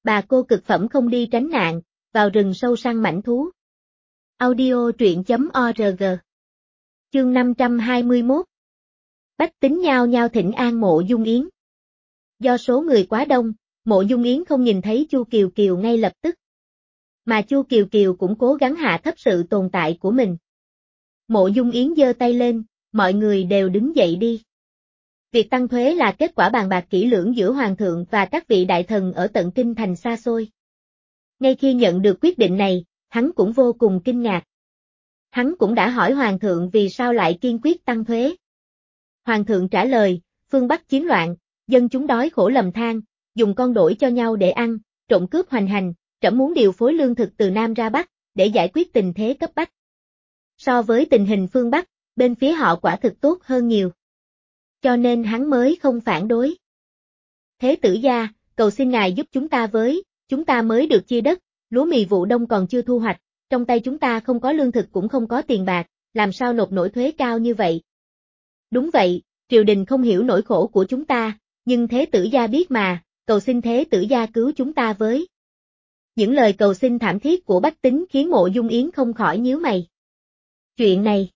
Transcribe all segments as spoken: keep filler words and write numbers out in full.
Bà cô cực phẩm không đi tránh nạn, vào rừng sâu săn mãnh thú. Audio truyện chấm org. Chương năm trăm hai mươi mốt. Bách tính nhao nhao thỉnh an Mộ Dung Yến. Do số người quá đông, Mộ Dung Yến không nhìn thấy Chu Kiều Kiều ngay lập tức. Mà Chu Kiều Kiều cũng cố gắng hạ thấp sự tồn tại của mình. Mộ Dung Yến giơ tay lên, mọi người đều đứng dậy đi. Việc tăng thuế là kết quả bàn bạc kỹ lưỡng giữa Hoàng thượng và các vị đại thần ở tận kinh thành xa xôi. Ngay khi nhận được quyết định này, hắn cũng vô cùng kinh ngạc. Hắn cũng đã hỏi Hoàng thượng vì sao lại kiên quyết tăng thuế. Hoàng thượng trả lời, phương Bắc chiến loạn, dân chúng đói khổ lầm than, dùng con đổi cho nhau để ăn, trộm cướp hoành hành, trẫm muốn điều phối lương thực từ Nam ra Bắc, để giải quyết tình thế cấp bách. So với tình hình phương Bắc, bên phía họ quả thực tốt hơn nhiều. Cho nên hắn mới không phản đối. Thế tử gia, cầu xin ngài giúp chúng ta với, chúng ta mới được chia đất, lúa mì vụ đông còn chưa thu hoạch, trong tay chúng ta không có lương thực cũng không có tiền bạc, làm sao nộp nổi thuế cao như vậy? Đúng vậy, triều đình không hiểu nỗi khổ của chúng ta, nhưng thế tử gia biết mà, cầu xin thế tử gia cứu chúng ta với. Những lời cầu xin thảm thiết của bách tính khiến Mộ Dung Yến không khỏi nhíu mày. Chuyện này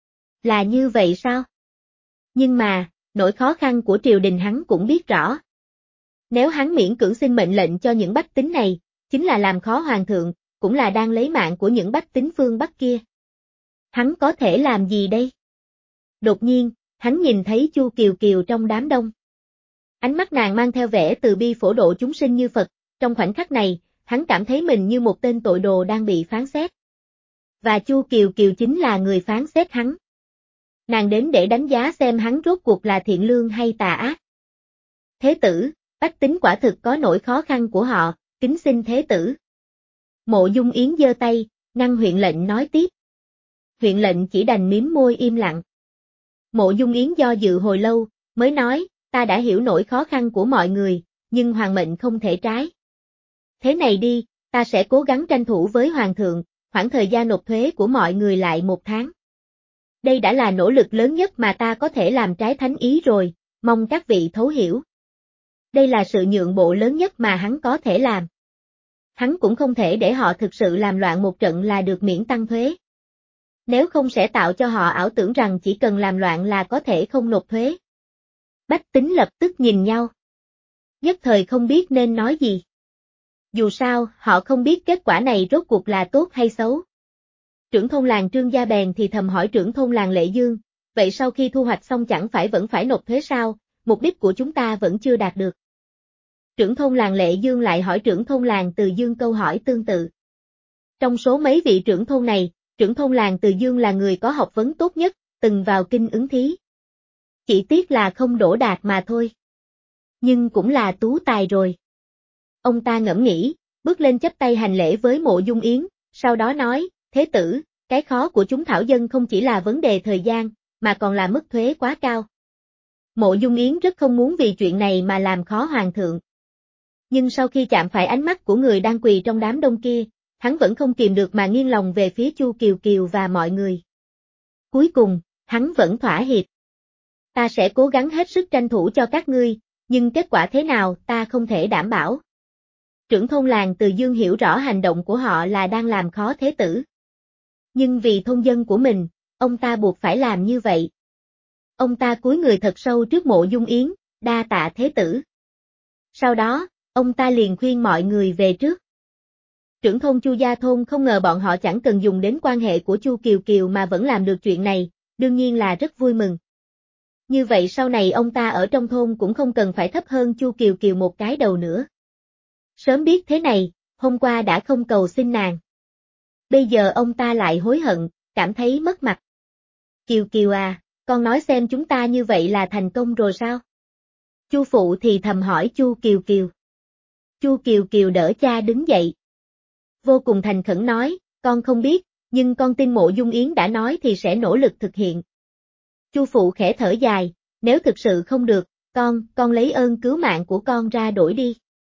là như vậy sao? Nhưng mà, nỗi khó khăn của triều đình hắn cũng biết rõ. Nếu hắn miễn cưỡng xin mệnh lệnh cho những bách tính này, chính là làm khó hoàng thượng, cũng là đang lấy mạng của những bách tính phương Bắc kia. Hắn có thể làm gì đây? Đột nhiên, hắn nhìn thấy Chu Kiều Kiều trong đám đông. Ánh mắt nàng mang theo vẻ từ bi phổ độ chúng sinh như Phật, trong khoảnh khắc này, hắn cảm thấy mình như một tên tội đồ đang bị phán xét. Và Chu Kiều Kiều chính là người phán xét hắn. Nàng đến để đánh giá xem hắn rốt cuộc là thiện lương hay tà ác. Thế tử, bách tính quả thực có nỗi khó khăn của họ, kính xin thế tử. Mộ Dung Yến giơ tay, ngăn huyện lệnh nói tiếp. Huyện lệnh chỉ đành mím môi im lặng. Mộ Dung Yến do dự hồi lâu, mới nói, ta đã hiểu nỗi khó khăn của mọi người, nhưng hoàng mệnh không thể trái. Thế này đi, ta sẽ cố gắng tranh thủ với hoàng thượng, khoảng thời gian nộp thuế của mọi người lại một tháng. Đây đã là nỗ lực lớn nhất mà ta có thể làm trái thánh ý rồi, mong các vị thấu hiểu. Đây là sự nhượng bộ lớn nhất mà hắn có thể làm. Hắn cũng không thể để họ thực sự làm loạn một trận là được miễn tăng thuế. Nếu không sẽ tạo cho họ ảo tưởng rằng chỉ cần làm loạn là có thể không nộp thuế. Bách tính lập tức nhìn nhau. Nhất thời không biết nên nói gì. Dù sao, họ không biết kết quả này rốt cuộc là tốt hay xấu. Trưởng thôn làng Trương Gia bèn thì thầm hỏi trưởng thôn làng Lệ Dương, vậy sau khi thu hoạch xong chẳng phải vẫn phải nộp thuế sao, mục đích của chúng ta vẫn chưa đạt được. Trưởng thôn làng Lệ Dương lại hỏi trưởng thôn làng Từ Dương câu hỏi tương tự. Trong số mấy vị trưởng thôn này, trưởng thôn làng Từ Dương là người có học vấn tốt nhất, từng vào kinh ứng thí. Chỉ tiếc là không đỗ đạt mà thôi. Nhưng cũng là tú tài rồi. Ông ta ngẫm nghĩ, bước lên chắp tay hành lễ với Mộ Dung Yến, sau đó nói, thế tử, cái khó của chúng thảo dân không chỉ là vấn đề thời gian, mà còn là mức thuế quá cao. Mộ Dung Yến rất không muốn vì chuyện này mà làm khó hoàng thượng. Nhưng sau khi chạm phải ánh mắt của người đang quỳ trong đám đông kia, hắn vẫn không kìm được mà nghiêng lòng về phía Chu Kiều Kiều và mọi người. Cuối cùng, hắn vẫn thỏa hiệp. Ta sẽ cố gắng hết sức tranh thủ cho các ngươi, nhưng kết quả thế nào ta không thể đảm bảo. Trưởng thôn làng Từ Dương hiểu rõ hành động của họ là đang làm khó thế tử. Nhưng vì thôn dân của mình, ông ta buộc phải làm như vậy. Ông ta cúi người thật sâu trước Mộ Dung Yến, đa tạ thế tử. Sau đó, ông ta liền khuyên mọi người về trước. Trưởng thôn Chu Gia thôn không ngờ bọn họ chẳng cần dùng đến quan hệ của Chu Kiều Kiều mà vẫn làm được chuyện này, đương nhiên là rất vui mừng. Như vậy sau này ông ta ở trong thôn cũng không cần phải thấp hơn Chu Kiều Kiều một cái đầu nữa. Sớm biết thế này, hôm qua đã không cầu xin nàng. Bây giờ ông ta lại hối hận, cảm thấy mất mặt. Kiều Kiều à, con nói xem chúng ta như vậy là thành công rồi sao? Chu phụ thì thầm hỏi Chu Kiều Kiều. Chu Kiều Kiều đỡ cha đứng dậy. Vô cùng thành khẩn nói, con không biết, nhưng con tin Mộ Dung Yến đã nói thì sẽ nỗ lực thực hiện. Chu phụ khẽ thở dài, nếu thực sự không được, con, con lấy ơn cứu mạng của con ra đổi đi.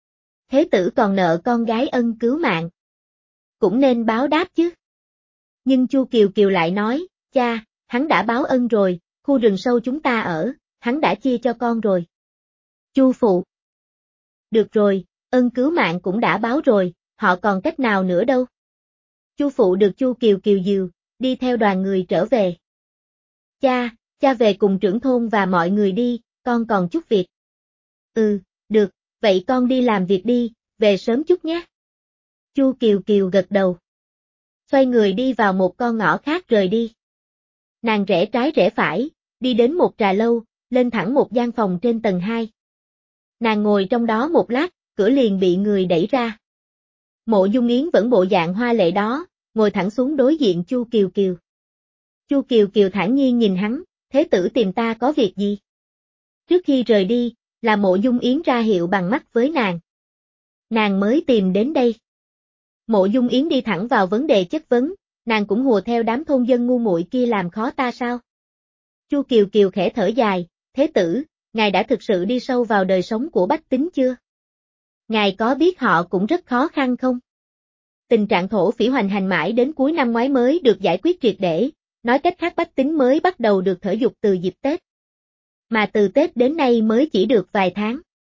Thế tử còn nợ con gái ân cứu mạng. Cũng nên báo đáp chứ. Nhưng Chu Kiều Kiều lại nói, cha, hắn đã báo ân rồi, khu rừng sâu chúng ta ở, hắn đã chia cho con rồi. Chu phụ. Được rồi, Ơn cứu mạng cũng đã báo rồi, họ còn cách nào nữa đâu. Chu phụ được Chu Kiều Kiều dìu, đi theo đoàn người trở về. Cha, cha về cùng trưởng thôn và mọi người đi, con còn chút việc. Ừ, được, vậy con đi làm việc đi, về sớm chút nhé. Chu Kiều Kiều gật đầu. Xoay người đi vào một con ngõ khác rời đi. Nàng rẽ trái rẽ phải, đi đến một trà lâu, lên thẳng một gian phòng trên tầng hai. Nàng ngồi trong đó một lát, cửa liền bị người đẩy ra. Mộ Dung Yến vẫn bộ dạng hoa lệ đó, ngồi thẳng xuống đối diện Chu Kiều Kiều. Chu Kiều Kiều thản nhiên nhìn hắn, thế tử tìm ta có việc gì? Trước khi rời đi, là Mộ Dung Yến ra hiệu bằng mắt với nàng. Nàng mới tìm đến đây. Mộ Dung Yến đi thẳng vào vấn đề chất vấn, nàng cũng hùa theo đám thôn dân ngu muội kia làm khó ta sao? Chu Kiều Kiều khẽ thở dài, thế tử, ngài đã thực sự đi sâu vào đời sống của bách tính chưa? Ngài có biết họ cũng rất khó khăn không? Tình trạng thổ phỉ hoành hành mãi đến cuối năm ngoái mới được giải quyết triệt để, nói cách khác bách tính mới bắt đầu được thở dục từ dịp Tết. Mà từ Tết đến nay mới chỉ được vài tháng.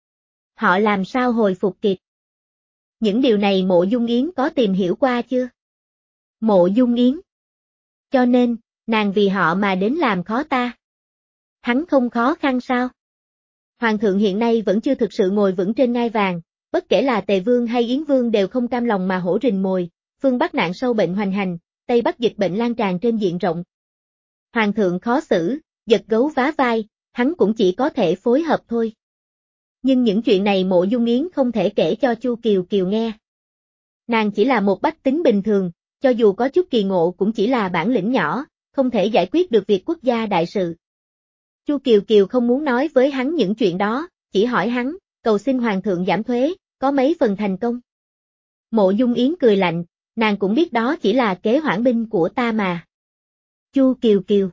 Họ làm sao hồi phục kịp? Những điều này Mộ Dung Yến có tìm hiểu qua chưa? Mộ Dung Yến. Cho nên, nàng vì họ mà đến làm khó ta. Hắn không khó khăn sao? Hoàng thượng hiện nay vẫn chưa thực sự ngồi vững trên ngai vàng, bất kể là Tề Vương hay Yến Vương đều không cam lòng mà hổ rình mồi, phương Bắc nạn sâu bệnh hoành hành, Tây Bắc dịch bệnh lan tràn trên diện rộng. Hoàng thượng khó xử, giật gấu vá vai, hắn cũng chỉ có thể phối hợp thôi. Nhưng những chuyện này Mộ Dung Yến không thể kể cho Chu Kiều Kiều nghe. Nàng chỉ là một bách tính bình thường, cho dù có chút kỳ ngộ cũng chỉ là bản lĩnh nhỏ, không thể giải quyết được việc quốc gia đại sự. Chu Kiều Kiều không muốn nói với hắn những chuyện đó, chỉ hỏi hắn, cầu xin Hoàng thượng giảm thuế, có mấy phần thành công. Mộ Dung Yến cười lạnh, nàng cũng biết đó chỉ là kế hoãn binh của ta mà. Chu Kiều Kiều.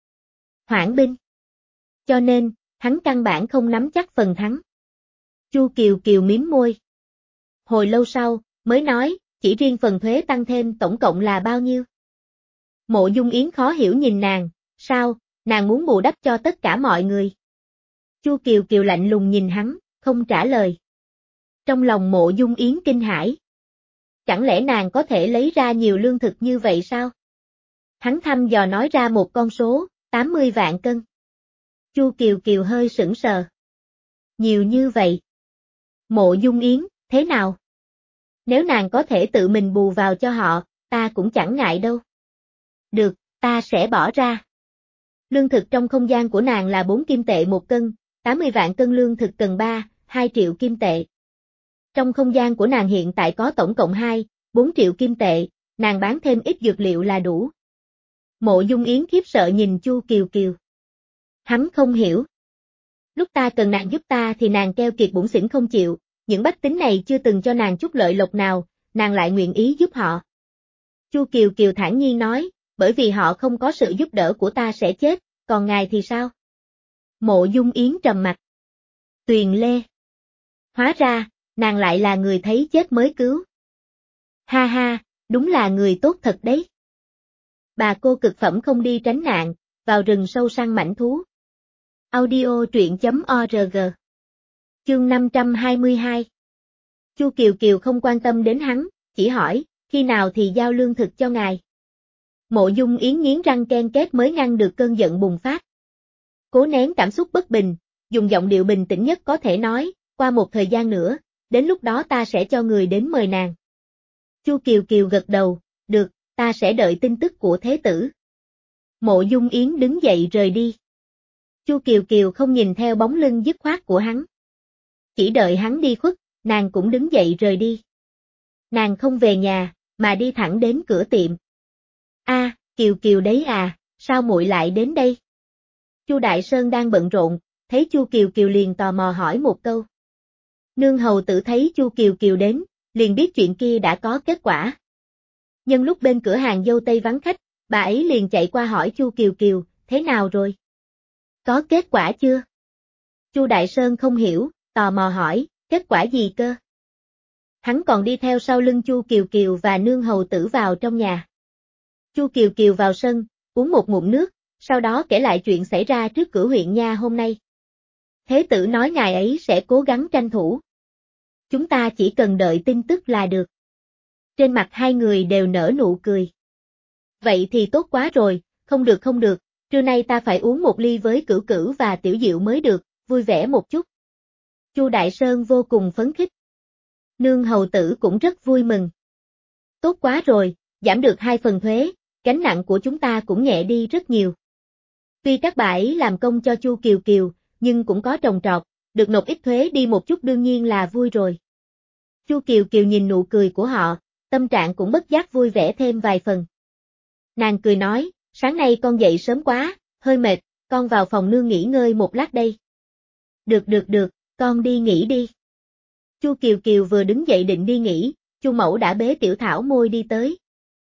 Hoãn binh. Cho nên, hắn căn bản không nắm chắc phần thắng. Chu Kiều Kiều mím môi. Hồi lâu sau, mới nói, chỉ riêng phần thuế tăng thêm tổng cộng là bao nhiêu? Mộ Dung Yến khó hiểu nhìn nàng, sao, nàng muốn bù đắp cho tất cả mọi người. Chu Kiều Kiều lạnh lùng nhìn hắn, không trả lời. Trong lòng Mộ Dung Yến kinh hãi. Chẳng lẽ nàng có thể lấy ra nhiều lương thực như vậy sao? Hắn thăm dò nói ra một con số, tám mươi vạn cân. Chu Kiều Kiều hơi sững sờ. Nhiều như vậy. Mộ Dung Yến, thế nào? Nếu nàng có thể tự mình bù vào cho họ, ta cũng chẳng ngại đâu. Được, ta sẽ bỏ ra. Lương thực trong không gian của nàng là bốn kim tệ một cân, tám mươi vạn cân lương thực cần ba, hai triệu kim tệ. Trong không gian của nàng hiện tại có tổng cộng hai, bốn triệu kim tệ, nàng bán thêm ít dược liệu là đủ. Mộ Dung Yến khiếp sợ nhìn Chu Kiều Kiều. Hắn không hiểu. Lúc ta cần nàng giúp ta thì nàng keo kiệt bủn xỉn không chịu, những bách tính này chưa từng cho nàng chút lợi lộc nào, nàng lại nguyện ý giúp họ. Chu Kiều Kiều thản nhiên nói, bởi vì họ không có sự giúp đỡ của ta sẽ chết, còn ngài thì sao? Mộ Dung Yến trầm mặt. Tuyền Lê. Hóa ra, nàng lại là người thấy chết mới cứu. Ha ha, đúng là người tốt thật đấy. Bà cô cực phẩm không đi tránh nạn, vào rừng sâu săn mãnh thú. Audio truyện chấm org. Chương năm trăm hai mươi hai. Chu Kiều Kiều không quan tâm đến hắn, chỉ hỏi, khi nào thì giao lương thực cho ngài. Mộ Dung Yến nghiến răng ken két mới ngăn được cơn giận bùng phát. Cố nén cảm xúc bất bình, dùng giọng điệu bình tĩnh nhất có thể nói, qua một thời gian nữa, đến lúc đó ta sẽ cho người đến mời nàng. Chu Kiều Kiều gật đầu, được, ta sẽ đợi tin tức của thế tử. Mộ Dung Yến đứng dậy rời đi. Chu Kiều Kiều không nhìn theo bóng lưng dứt khoát của hắn. Chỉ đợi hắn đi khuất, nàng cũng đứng dậy rời đi. Nàng không về nhà, mà đi thẳng đến cửa tiệm. A, à, Kiều Kiều đấy à, sao muội lại đến đây? Chu Đại Sơn đang bận rộn, thấy Chu Kiều Kiều liền tò mò hỏi một câu. Nương hầu tử thấy Chu Kiều Kiều đến, liền biết chuyện kia đã có kết quả. Nhân lúc bên cửa hàng dâu tây vắng khách, bà ấy liền chạy qua hỏi Chu Kiều Kiều, thế nào rồi? Có kết quả chưa? Chu Đại Sơn không hiểu, tò mò hỏi, kết quả gì cơ? Hắn còn đi theo sau lưng Chu Kiều Kiều và nương hầu tử vào trong nhà. Chu Kiều Kiều vào sân, uống một ngụm nước, sau đó kể lại chuyện xảy ra trước cửa huyện nha hôm nay. Thế tử nói ngài ấy sẽ cố gắng tranh thủ. chúng ta chỉ cần đợi tin tức là được. Trên mặt hai người đều nở nụ cười. Vậy thì tốt quá rồi, không được không được, trưa nay ta phải uống một ly với Cửu Cửu và Tiểu Diệu mới được, vui vẻ một chút. Chu Đại Sơn vô cùng phấn khích. Nương hầu tử cũng rất vui mừng. Tốt quá rồi, giảm được hai phần thuế, gánh nặng của chúng ta cũng nhẹ đi rất nhiều. Tuy các bà ấy làm công cho Chu Kiều Kiều, nhưng cũng có trồng trọt, được nộp ít thuế đi một chút đương nhiên là vui rồi. Chu Kiều Kiều nhìn nụ cười của họ, tâm trạng cũng bất giác vui vẻ thêm vài phần. Nàng cười nói, sáng nay con dậy sớm quá, hơi mệt, con vào phòng nương nghỉ ngơi một lát đây. Được được được, con đi nghỉ đi. Chu Kiều Kiều vừa đứng dậy định đi nghỉ, Chu Mẫu đã bế Tiểu Thảo Môi đi tới.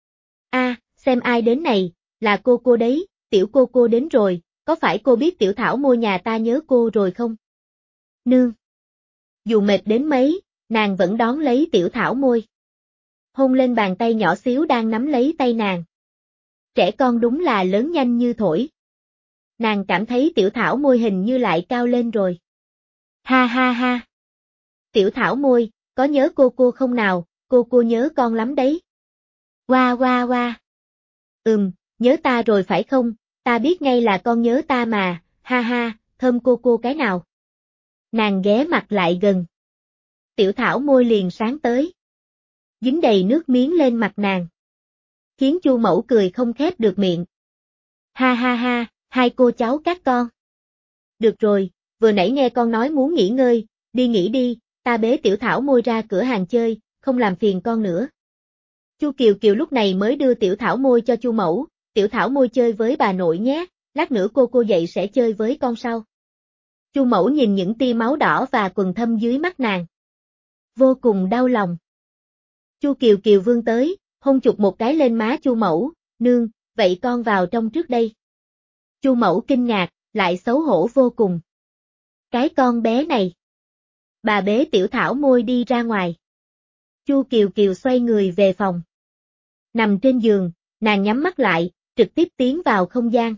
A, xem ai đến này, là cô cô đấy, Tiểu cô cô đến rồi, có phải cô biết Tiểu Thảo Môi nhà ta nhớ cô rồi không? Nương. Dù mệt đến mấy, nàng vẫn đón lấy Tiểu Thảo Môi. Hôn lên bàn tay nhỏ xíu đang nắm lấy tay nàng. Trẻ con đúng là lớn nhanh như thổi. Nàng cảm thấy Tiểu Thảo Môi hình như lại cao lên rồi. Ha ha ha. Tiểu Thảo Môi, có nhớ cô cô không nào, cô cô nhớ con lắm đấy. Qua qua qua. Ừm, nhớ ta rồi phải không, ta biết ngay là con nhớ ta mà, ha ha, thơm cô cô cái nào. Nàng ghé mặt lại gần. Tiểu Thảo Môi liền sáng tới. Dính đầy nước miếng lên mặt nàng. Khiến Chu Mẫu cười không khép được miệng. Ha ha ha, hai cô cháu các con. Được rồi, vừa nãy nghe con nói muốn nghỉ ngơi, đi nghỉ đi, ta bế Tiểu Thảo Môi ra cửa hàng chơi, không làm phiền con nữa. Chu Kiều Kiều lúc này mới đưa Tiểu Thảo Môi cho Chu Mẫu, Tiểu Thảo Môi chơi với bà nội nhé, lát nữa cô cô dậy sẽ chơi với con sau. Chu Mẫu nhìn những tia máu đỏ và quầng thâm dưới mắt nàng. Vô cùng đau lòng. Chu Kiều Kiều vươn tới, hôn chụp một cái lên má Chu Mẫu, nương, vậy con vào trong trước đây. Chu Mẫu kinh ngạc, lại xấu hổ vô cùng. Cái con bé này. Bà bế Tiểu Thảo Môi đi ra ngoài. Chu Kiều Kiều xoay người về phòng. Nằm trên giường, nàng nhắm mắt lại, trực tiếp tiến vào không gian.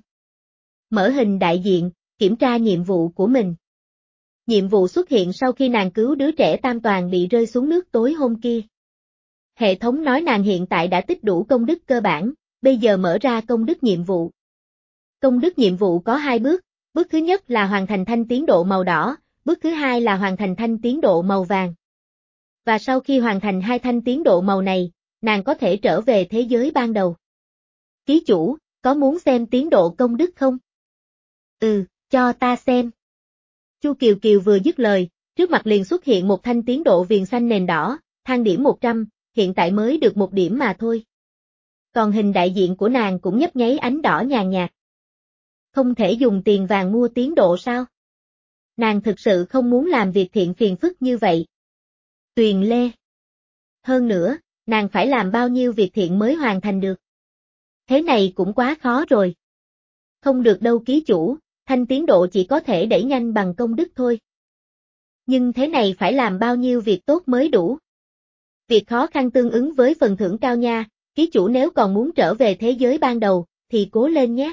Mở hình đại diện, kiểm tra nhiệm vụ của mình. Nhiệm vụ xuất hiện sau khi nàng cứu đứa trẻ tam toàn bị rơi xuống nước tối hôm kia. Hệ thống nói nàng hiện tại đã tích đủ công đức cơ bản, bây giờ mở ra công đức nhiệm vụ. Công đức nhiệm vụ có hai bước, bước thứ nhất là hoàn thành thanh tiến độ màu đỏ, bước thứ hai là hoàn thành thanh tiến độ màu vàng. Và sau khi hoàn thành hai thanh tiến độ màu này, nàng có thể trở về thế giới ban đầu. Ký chủ, có muốn xem tiến độ công đức không? Ừ, cho ta xem. Chu Kiều Kiều vừa dứt lời, trước mặt liền xuất hiện một thanh tiến độ viền xanh nền đỏ, thang điểm một trăm, hiện tại mới được một điểm mà thôi. Còn hình đại diện của nàng cũng nhấp nháy ánh đỏ nhàn nhạt. Không thể dùng tiền vàng mua tiến độ sao? Nàng thực sự không muốn làm việc thiện phiền phức như vậy. Tuyền Lê. Hơn nữa, nàng phải làm bao nhiêu việc thiện mới hoàn thành được. Thế này cũng quá khó rồi. Không được đâu ký chủ, thanh tiến độ chỉ có thể đẩy nhanh bằng công đức thôi. Nhưng thế này phải làm bao nhiêu việc tốt mới đủ. Việc khó khăn tương ứng với phần thưởng cao nha, ký chủ nếu còn muốn trở về thế giới ban đầu, thì cố lên nhé.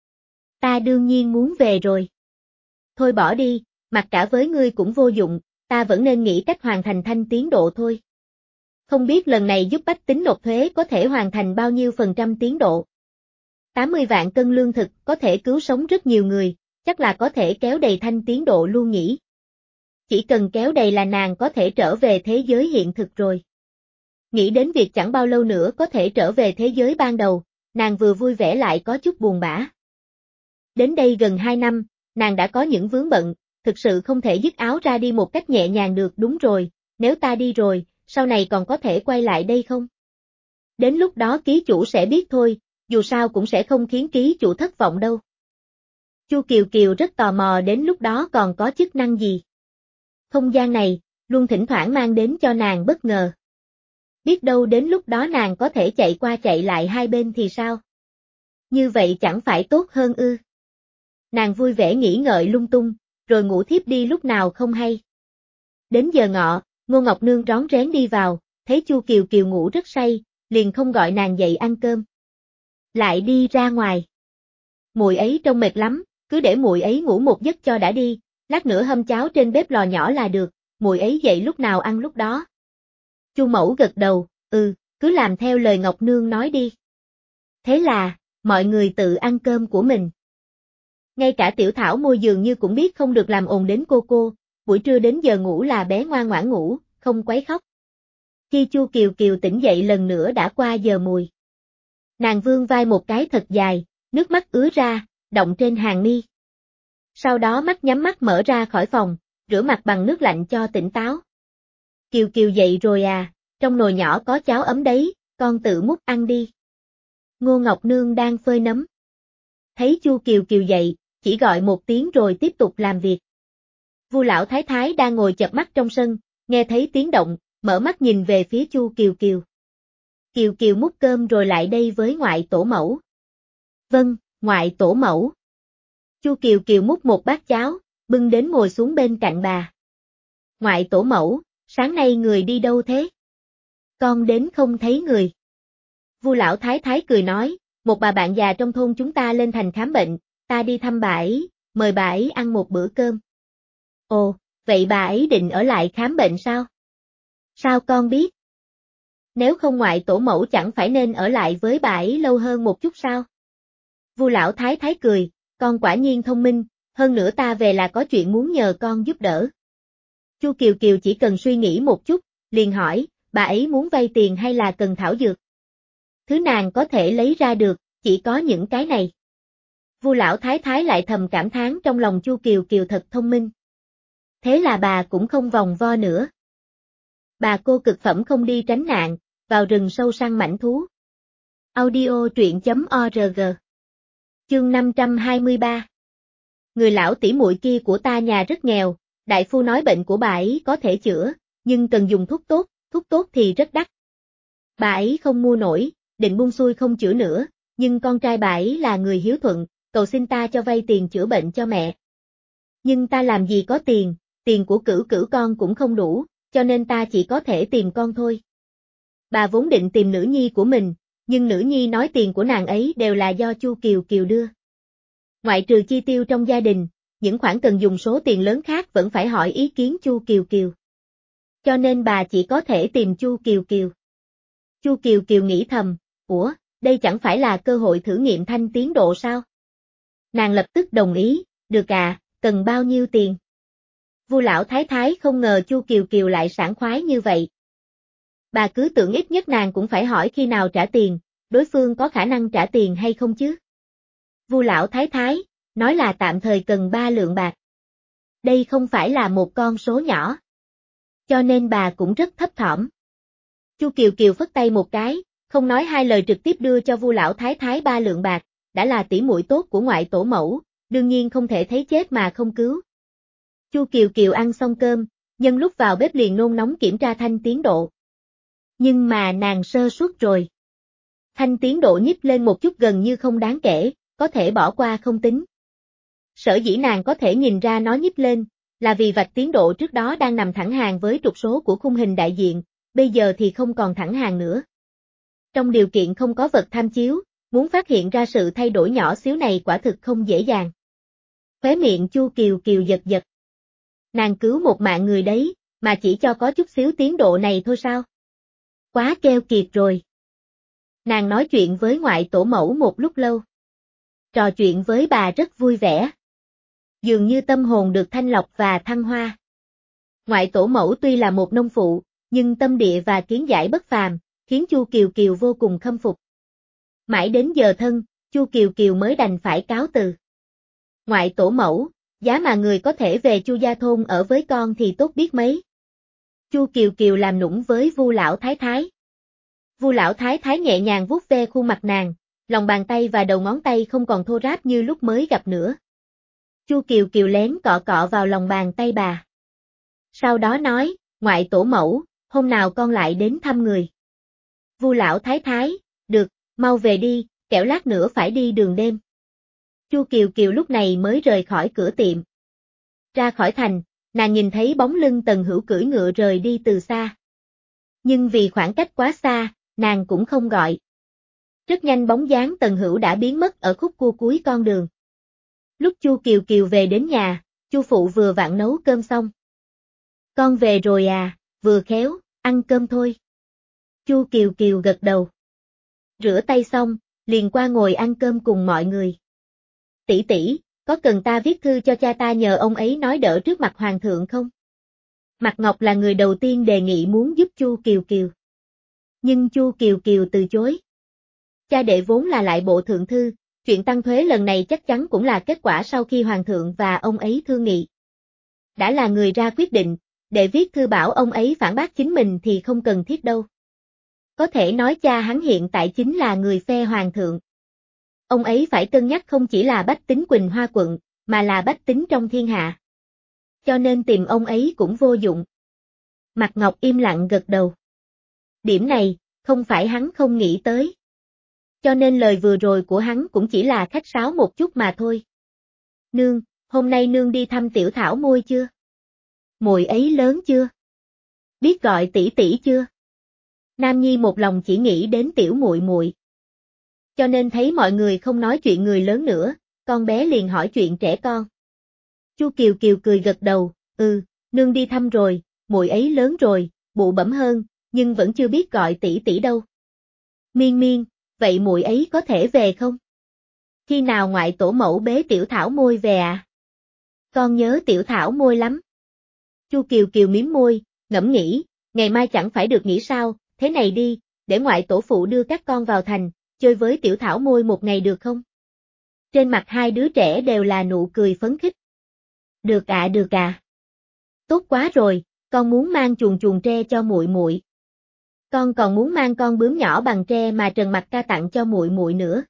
Ta đương nhiên muốn về rồi. Thôi bỏ đi, mặc cả với ngươi cũng vô dụng, ta vẫn nên nghĩ cách hoàn thành thanh tiến độ thôi. Không biết lần này giúp bách tính nộp thuế có thể hoàn thành bao nhiêu phần trăm tiến độ. tám mươi vạn cân lương thực có thể cứu sống rất nhiều người, chắc là có thể kéo đầy thanh tiến độ luôn nhỉ. Chỉ cần kéo đầy là nàng có thể trở về thế giới hiện thực rồi. Nghĩ đến việc chẳng bao lâu nữa có thể trở về thế giới ban đầu, nàng vừa vui vẻ lại có chút buồn bã. Đến đây gần hai năm, nàng đã có những vướng bận, thực sự không thể dứt áo ra đi một cách nhẹ nhàng được. Đúng rồi, nếu ta đi rồi, sau này còn có thể quay lại đây không? Đến lúc đó ký chủ sẽ biết thôi, dù sao cũng sẽ không khiến ký chủ thất vọng đâu. Chu Kiều Kiều rất tò mò đến lúc đó còn có chức năng gì. Không gian này, luôn thỉnh thoảng mang đến cho nàng bất ngờ. Biết đâu đến lúc đó nàng có thể chạy qua chạy lại hai bên thì sao? Như vậy chẳng phải tốt hơn ư? Nàng vui vẻ nghĩ ngợi lung tung, rồi ngủ thiếp đi lúc nào không hay. Đến giờ ngọ, Ngô Ngọc Nương rón rén đi vào, thấy Chu Kiều Kiều ngủ rất say, liền không gọi nàng dậy ăn cơm. Lại đi ra ngoài. Muội ấy trông mệt lắm, cứ để muội ấy ngủ một giấc cho đã đi, lát nữa hâm cháo trên bếp lò nhỏ là được, muội ấy dậy lúc nào ăn lúc đó. Chu mẫu gật đầu, ừ, cứ làm theo lời Ngọc Nương nói đi. Thế là, mọi người tự ăn cơm của mình. Ngay cả Tiểu Thảo môi dường như cũng biết không được làm ồn đến cô cô, buổi trưa đến giờ ngủ là bé ngoan ngoãn ngủ, không quấy khóc. Khi Chu Kiều Kiều tỉnh dậy lần nữa đã qua giờ mùi. Nàng vươn vai một cái thật dài, nước mắt ứa ra, đọng trên hàng mi. Sau đó mắt nhắm mắt mở ra khỏi phòng, rửa mặt bằng nước lạnh cho tỉnh táo. Kiều Kiều dậy rồi à, trong nồi nhỏ có cháo ấm đấy, con tự múc ăn đi. Ngô Ngọc Nương đang phơi nấm. Thấy Chu Kiều Kiều dậy, chỉ gọi một tiếng rồi tiếp tục làm việc. Vu lão thái thái đang ngồi chợp mắt trong sân, nghe thấy tiếng động, mở mắt nhìn về phía Chu Kiều Kiều. Kiều Kiều múc cơm rồi lại đây với ngoại tổ mẫu. Vâng, ngoại tổ mẫu. Chu Kiều Kiều múc một bát cháo, bưng đến ngồi xuống bên cạnh bà. Ngoại tổ mẫu, sáng nay người đi đâu thế? Con đến không thấy người. Vu lão thái thái cười nói, một bà bạn già trong thôn chúng ta lên thành khám bệnh, ta đi thăm bà ấy, mời bà ấy ăn một bữa cơm. Ồ, vậy bà ấy định ở lại khám bệnh sao? Sao con biết? Nếu không ngoại tổ mẫu chẳng phải nên ở lại với bà ấy lâu hơn một chút sao? Vu lão thái thái cười, con quả nhiên thông minh, hơn nữa ta về là có chuyện muốn nhờ con giúp đỡ. Chu Kiều Kiều chỉ cần suy nghĩ một chút, liền hỏi, bà ấy muốn vay tiền hay là cần thảo dược? Thứ nàng có thể lấy ra được, chỉ có những cái này. Vu lão thái thái lại thầm cảm thán trong lòng Chu Kiều Kiều thật thông minh. Thế là bà cũng không vòng vo nữa. Bà cô cực phẩm không đi tránh nạn, vào rừng sâu săn mãnh thú. Audio truyện chấm org. Chương năm trăm hai mươi ba. Người lão tỷ muội kia của ta nhà rất nghèo, đại phu nói bệnh của bà ấy có thể chữa, nhưng cần dùng thuốc tốt, thuốc tốt thì rất đắt. Bà ấy không mua nổi, định buông xuôi không chữa nữa, nhưng con trai bà ấy là người hiếu thuận, cầu xin ta cho vay tiền chữa bệnh cho mẹ. Nhưng ta làm gì có tiền, tiền của cửu cửu con cũng không đủ, cho nên ta chỉ có thể tìm con thôi. Bà vốn định tìm nữ nhi của mình, nhưng nữ nhi nói tiền của nàng ấy đều là do Chu Kiều Kiều đưa. Ngoại trừ chi tiêu trong gia đình, những khoản cần dùng số tiền lớn khác vẫn phải hỏi ý kiến Chu Kiều Kiều. Cho nên bà chỉ có thể tìm Chu Kiều Kiều. Chu Kiều Kiều nghĩ thầm, ủa, đây chẳng phải là cơ hội thử nghiệm thanh tiến độ sao? Nàng lập tức đồng ý, được à, cần bao nhiêu tiền? Vu lão thái thái không ngờ Chu Kiều Kiều lại sảng khoái như vậy. Bà cứ tưởng ít nhất nàng cũng phải hỏi khi nào trả tiền, đối phương có khả năng trả tiền hay không chứ? Vu lão thái thái, nói là tạm thời cần ba lượng bạc. Đây không phải là một con số nhỏ. Cho nên bà cũng rất thấp thỏm. Chu Kiều Kiều phất tay một cái, không nói hai lời trực tiếp đưa cho Vu lão thái thái ba lượng bạc, đã là tỷ muội tốt của ngoại tổ mẫu, đương nhiên không thể thấy chết mà không cứu. Chu Kiều Kiều ăn xong cơm, nhân lúc vào bếp liền nôn nóng kiểm tra thanh tiến độ. Nhưng mà nàng sơ suất rồi. Thanh tiến độ nhích lên một chút gần như không đáng kể, có thể bỏ qua không tính. Sở dĩ nàng có thể nhìn ra nó nhích lên, là vì vạch tiến độ trước đó đang nằm thẳng hàng với trục số của khung hình đại diện, bây giờ thì không còn thẳng hàng nữa. Trong điều kiện không có vật tham chiếu, muốn phát hiện ra sự thay đổi nhỏ xíu này quả thực không dễ dàng. Khóe miệng Chu Kiều Kiều giật giật. Nàng cứu một mạng người đấy, mà chỉ cho có chút xíu tiến độ này thôi sao? Quá keo kiệt rồi. Nàng nói chuyện với ngoại tổ mẫu một lúc lâu. Trò chuyện với bà rất vui vẻ. Dường như tâm hồn được thanh lọc và thăng hoa. Ngoại tổ mẫu tuy là một nông phụ, nhưng tâm địa và kiến giải bất phàm, khiến Chu Kiều Kiều vô cùng khâm phục. Mãi đến giờ thân, Chu Kiều Kiều mới đành phải cáo từ. Ngoại tổ mẫu, giá mà người có thể về Chu gia thôn ở với con thì tốt biết mấy. Chu Kiều Kiều làm nũng với Vu lão thái thái. Vu lão thái thái nhẹ nhàng vuốt ve khuôn mặt nàng, lòng bàn tay và đầu ngón tay không còn thô ráp như lúc mới gặp nữa. Chu Kiều Kiều lén cọ cọ vào lòng bàn tay bà. Sau đó nói, ngoại tổ mẫu, hôm nào con lại đến thăm người. Vu lão thái thái, được, mau về đi, kẻo lát nữa phải đi đường đêm. Chu Kiều Kiều lúc này mới rời khỏi cửa tiệm. Ra khỏi thành, nàng nhìn thấy bóng lưng Tần Hữu cưỡi ngựa rời đi từ xa. Nhưng vì khoảng cách quá xa, nàng cũng không gọi. Rất nhanh bóng dáng Tần Hữu đã biến mất ở khúc cua cuối con đường. Lúc Chu Kiều Kiều về đến nhà, Chu phụ vừa vặn nấu cơm xong. Con về rồi à, vừa khéo, ăn cơm thôi. Chu Kiều Kiều gật đầu. Rửa tay xong, liền qua ngồi ăn cơm cùng mọi người. Tỷ tỷ, có cần ta viết thư cho cha ta nhờ ông ấy nói đỡ trước mặt hoàng thượng không? Mạc Ngọc là người đầu tiên đề nghị muốn giúp Chu Kiều Kiều. Nhưng Chu Kiều Kiều từ chối. Cha đệ vốn là lại bộ thượng thư, chuyện tăng thuế lần này chắc chắn cũng là kết quả sau khi hoàng thượng và ông ấy thương nghị. Đã là người ra quyết định, để viết thư bảo ông ấy phản bác chính mình thì không cần thiết đâu. Có thể nói cha hắn hiện tại chính là người phe hoàng thượng. Ông ấy phải cân nhắc không chỉ là bách tính Quỳnh Hoa quận, mà là bách tính trong thiên hạ. Cho nên tìm ông ấy cũng vô dụng. Mạc Ngọc im lặng gật đầu. Điểm này, không phải hắn không nghĩ tới. Cho nên lời vừa rồi của hắn cũng chỉ là khách sáo một chút mà thôi. Nương, hôm nay nương đi thăm tiểu thảo môi chưa? Muội ấy lớn chưa? Biết gọi tỷ tỷ chưa? Nam Nhi một lòng chỉ nghĩ đến tiểu muội muội. Cho nên thấy mọi người không nói chuyện người lớn nữa, con bé liền hỏi chuyện trẻ con. Chu Kiều Kiều cười gật đầu, ừ, nương đi thăm rồi, muội ấy lớn rồi, bụ bẫm hơn, nhưng vẫn chưa biết gọi tỷ tỷ đâu. Miên Miên, vậy muội ấy có thể về không? Khi nào ngoại tổ mẫu bế tiểu thảo môi về à? Con nhớ tiểu thảo môi lắm. Chu Kiều Kiều mím môi, ngẫm nghĩ, ngày mai chẳng phải được nghỉ sao, thế này đi, để ngoại tổ phụ đưa các con vào thành, chơi với tiểu thảo môi một ngày được không? Trên mặt hai đứa trẻ đều là nụ cười phấn khích. Được ạ, à, được à. Tốt quá rồi, con muốn mang chuồn chuồn tre cho muội muội. Con còn muốn mang con bướm nhỏ bằng tre mà Trần Mặc Ca tặng cho muội muội nữa.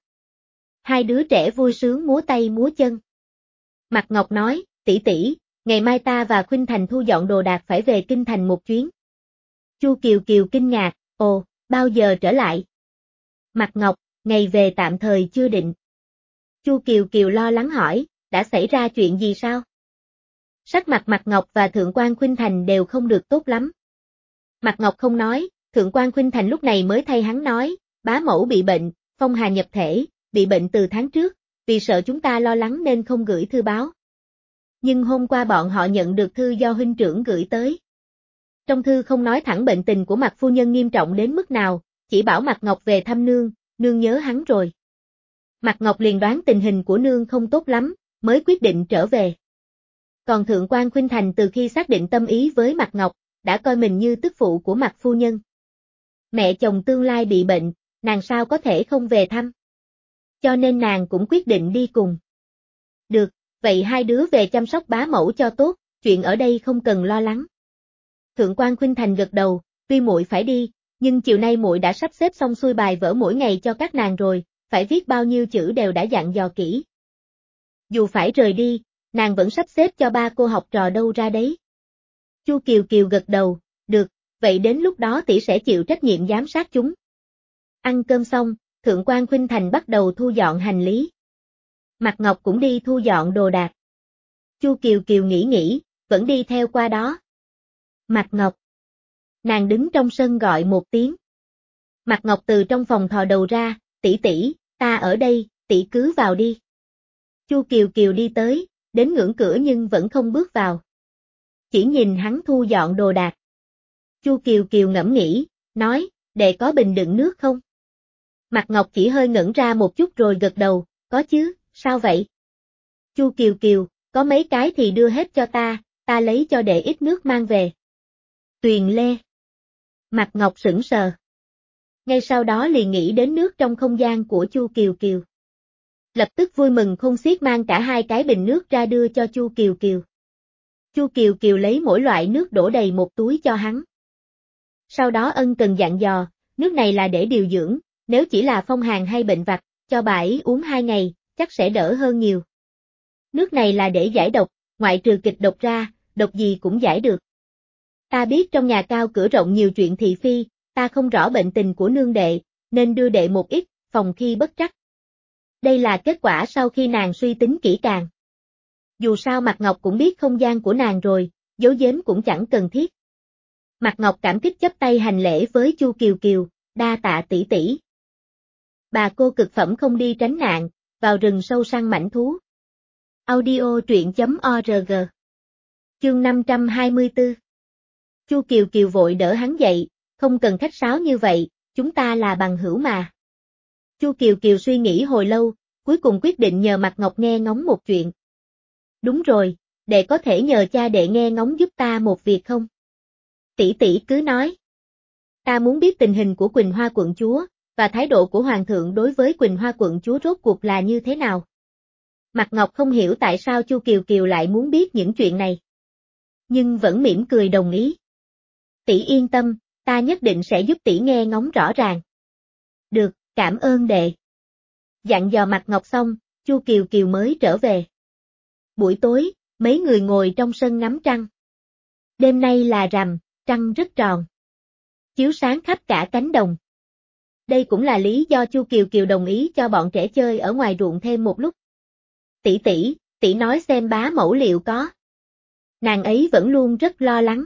Hai đứa trẻ vui sướng múa tay múa chân. Mạc Ngọc nói, tỷ tỷ, ngày mai ta và Khuynh Thành thu dọn đồ đạc phải về kinh thành một chuyến. Chu Kiều Kiều kinh ngạc, ồ, bao giờ trở lại? Mạc Ngọc, ngày về tạm thời chưa định. Chu Kiều Kiều lo lắng hỏi, đã xảy ra chuyện gì sao? Sắc mặt Mạc Ngọc và Thượng quan Khuynh Thành đều không được tốt lắm. Mạc Ngọc không nói, Thượng quan Khuynh Thành lúc này mới thay hắn nói, bá mẫu bị bệnh, phong hà nhập thể, bị bệnh từ tháng trước, vì sợ chúng ta lo lắng nên không gửi thư báo. Nhưng hôm qua bọn họ nhận được thư do huynh trưởng gửi tới. Trong thư không nói thẳng bệnh tình của Mạc phu nhân nghiêm trọng đến mức nào, chỉ bảo Mạc Ngọc về thăm nương, nương nhớ hắn rồi. Mạc Ngọc liền đoán tình hình của nương không tốt lắm, mới quyết định trở về. Còn Thượng quan Khuynh Thành từ khi xác định tâm ý với Mạc Ngọc, đã coi mình như tức phụ của Mạc phu nhân. Mẹ chồng tương lai bị bệnh, nàng sao có thể không về thăm. Cho nên nàng cũng quyết định đi cùng. Được, vậy hai đứa về chăm sóc bá mẫu cho tốt, chuyện ở đây không cần lo lắng. Thượng quan Khuynh Thành gật đầu, tuy muội phải đi, nhưng chiều nay muội đã sắp xếp xong xuôi bài vở mỗi ngày cho các nàng rồi, phải viết bao nhiêu chữ đều đã dặn dò kỹ. Dù phải rời đi, nàng vẫn sắp xếp cho ba cô học trò đâu ra đấy. Chu Kiều Kiều gật đầu, được, vậy đến lúc đó tỷ sẽ chịu trách nhiệm giám sát chúng. Ăn cơm xong, Thượng quan Khuynh Thành bắt đầu thu dọn hành lý. Mạc Ngọc cũng đi thu dọn đồ đạc. Chu Kiều Kiều nghĩ nghĩ, vẫn đi theo qua đó. Mạc Ngọc. Nàng đứng trong sân gọi một tiếng. Mạc Ngọc từ trong phòng thò đầu ra, tỷ tỷ, ta ở đây, tỷ cứ vào đi. Chu Kiều Kiều đi tới, đến ngưỡng cửa nhưng vẫn không bước vào. Chỉ nhìn hắn thu dọn đồ đạc. Chu Kiều Kiều ngẫm nghĩ, nói, đệ có bình đựng nước không? Mạc Ngọc chỉ hơi ngẩn ra một chút rồi gật đầu, có chứ, sao vậy? Chu Kiều Kiều, có mấy cái thì đưa hết cho ta, ta lấy cho đệ ít nước mang về. Tuyền Lê. Mạc Ngọc sững sờ. Ngay sau đó liền nghĩ đến nước trong không gian của Chu Kiều Kiều. Lập tức vui mừng khôn xiết mang cả hai cái bình nước ra đưa cho Chu Kiều Kiều. Chu Kiều Kiều lấy mỗi loại nước đổ đầy một túi cho hắn. Sau đó ân cần dặn dò, nước này là để điều dưỡng, nếu chỉ là phong hàn hay bệnh vặt, cho bà ấy uống hai ngày, chắc sẽ đỡ hơn nhiều. Nước này là để giải độc, ngoại trừ kịch độc ra, độc gì cũng giải được. Ta biết trong nhà cao cửa rộng nhiều chuyện thị phi, ta không rõ bệnh tình của nương đệ, nên đưa đệ một ít, phòng khi bất trắc. Đây là kết quả sau khi nàng suy tính kỹ càng. Dù sao Mạc Ngọc cũng biết không gian của nàng rồi, giấu giếm cũng chẳng cần thiết. Mạc Ngọc cảm kích chắp tay hành lễ với Chu Kiều Kiều, đa tạ tỷ tỷ. Bà cô cực phẩm không đi tránh nạn, vào rừng sâu săn mãnh thú. Audio truyện chấm org. Chương năm trăm hai mươi tư. Chu Kiều Kiều vội đỡ hắn dậy, không cần khách sáo như vậy, chúng ta là bằng hữu mà. Chu Kiều Kiều suy nghĩ hồi lâu, cuối cùng quyết định nhờ Mạc Ngọc nghe ngóng một chuyện. Đúng rồi, đệ có thể nhờ cha đệ nghe ngóng giúp ta một việc không? Tỷ tỷ cứ nói. Ta muốn biết tình hình của Quỳnh Hoa quận chúa, và thái độ của Hoàng thượng đối với Quỳnh Hoa quận chúa rốt cuộc là như thế nào. Mạc Ngọc không hiểu tại sao Chu Kiều Kiều lại muốn biết những chuyện này. Nhưng vẫn mỉm cười đồng ý. Tỷ yên tâm, ta nhất định sẽ giúp tỷ nghe ngóng rõ ràng. Được, cảm ơn đệ. Dặn dò Mạc Ngọc xong, Chu Kiều Kiều mới trở về. Buổi tối, mấy người ngồi trong sân ngắm trăng. Đêm nay là rằm, trăng rất tròn. Chiếu sáng khắp cả cánh đồng. Đây cũng là lý do Chu Kiều Kiều đồng ý cho bọn trẻ chơi ở ngoài ruộng thêm một lúc. Tỷ tỷ, tỷ nói xem bá mẫu liệu có. Nàng ấy vẫn luôn rất lo lắng.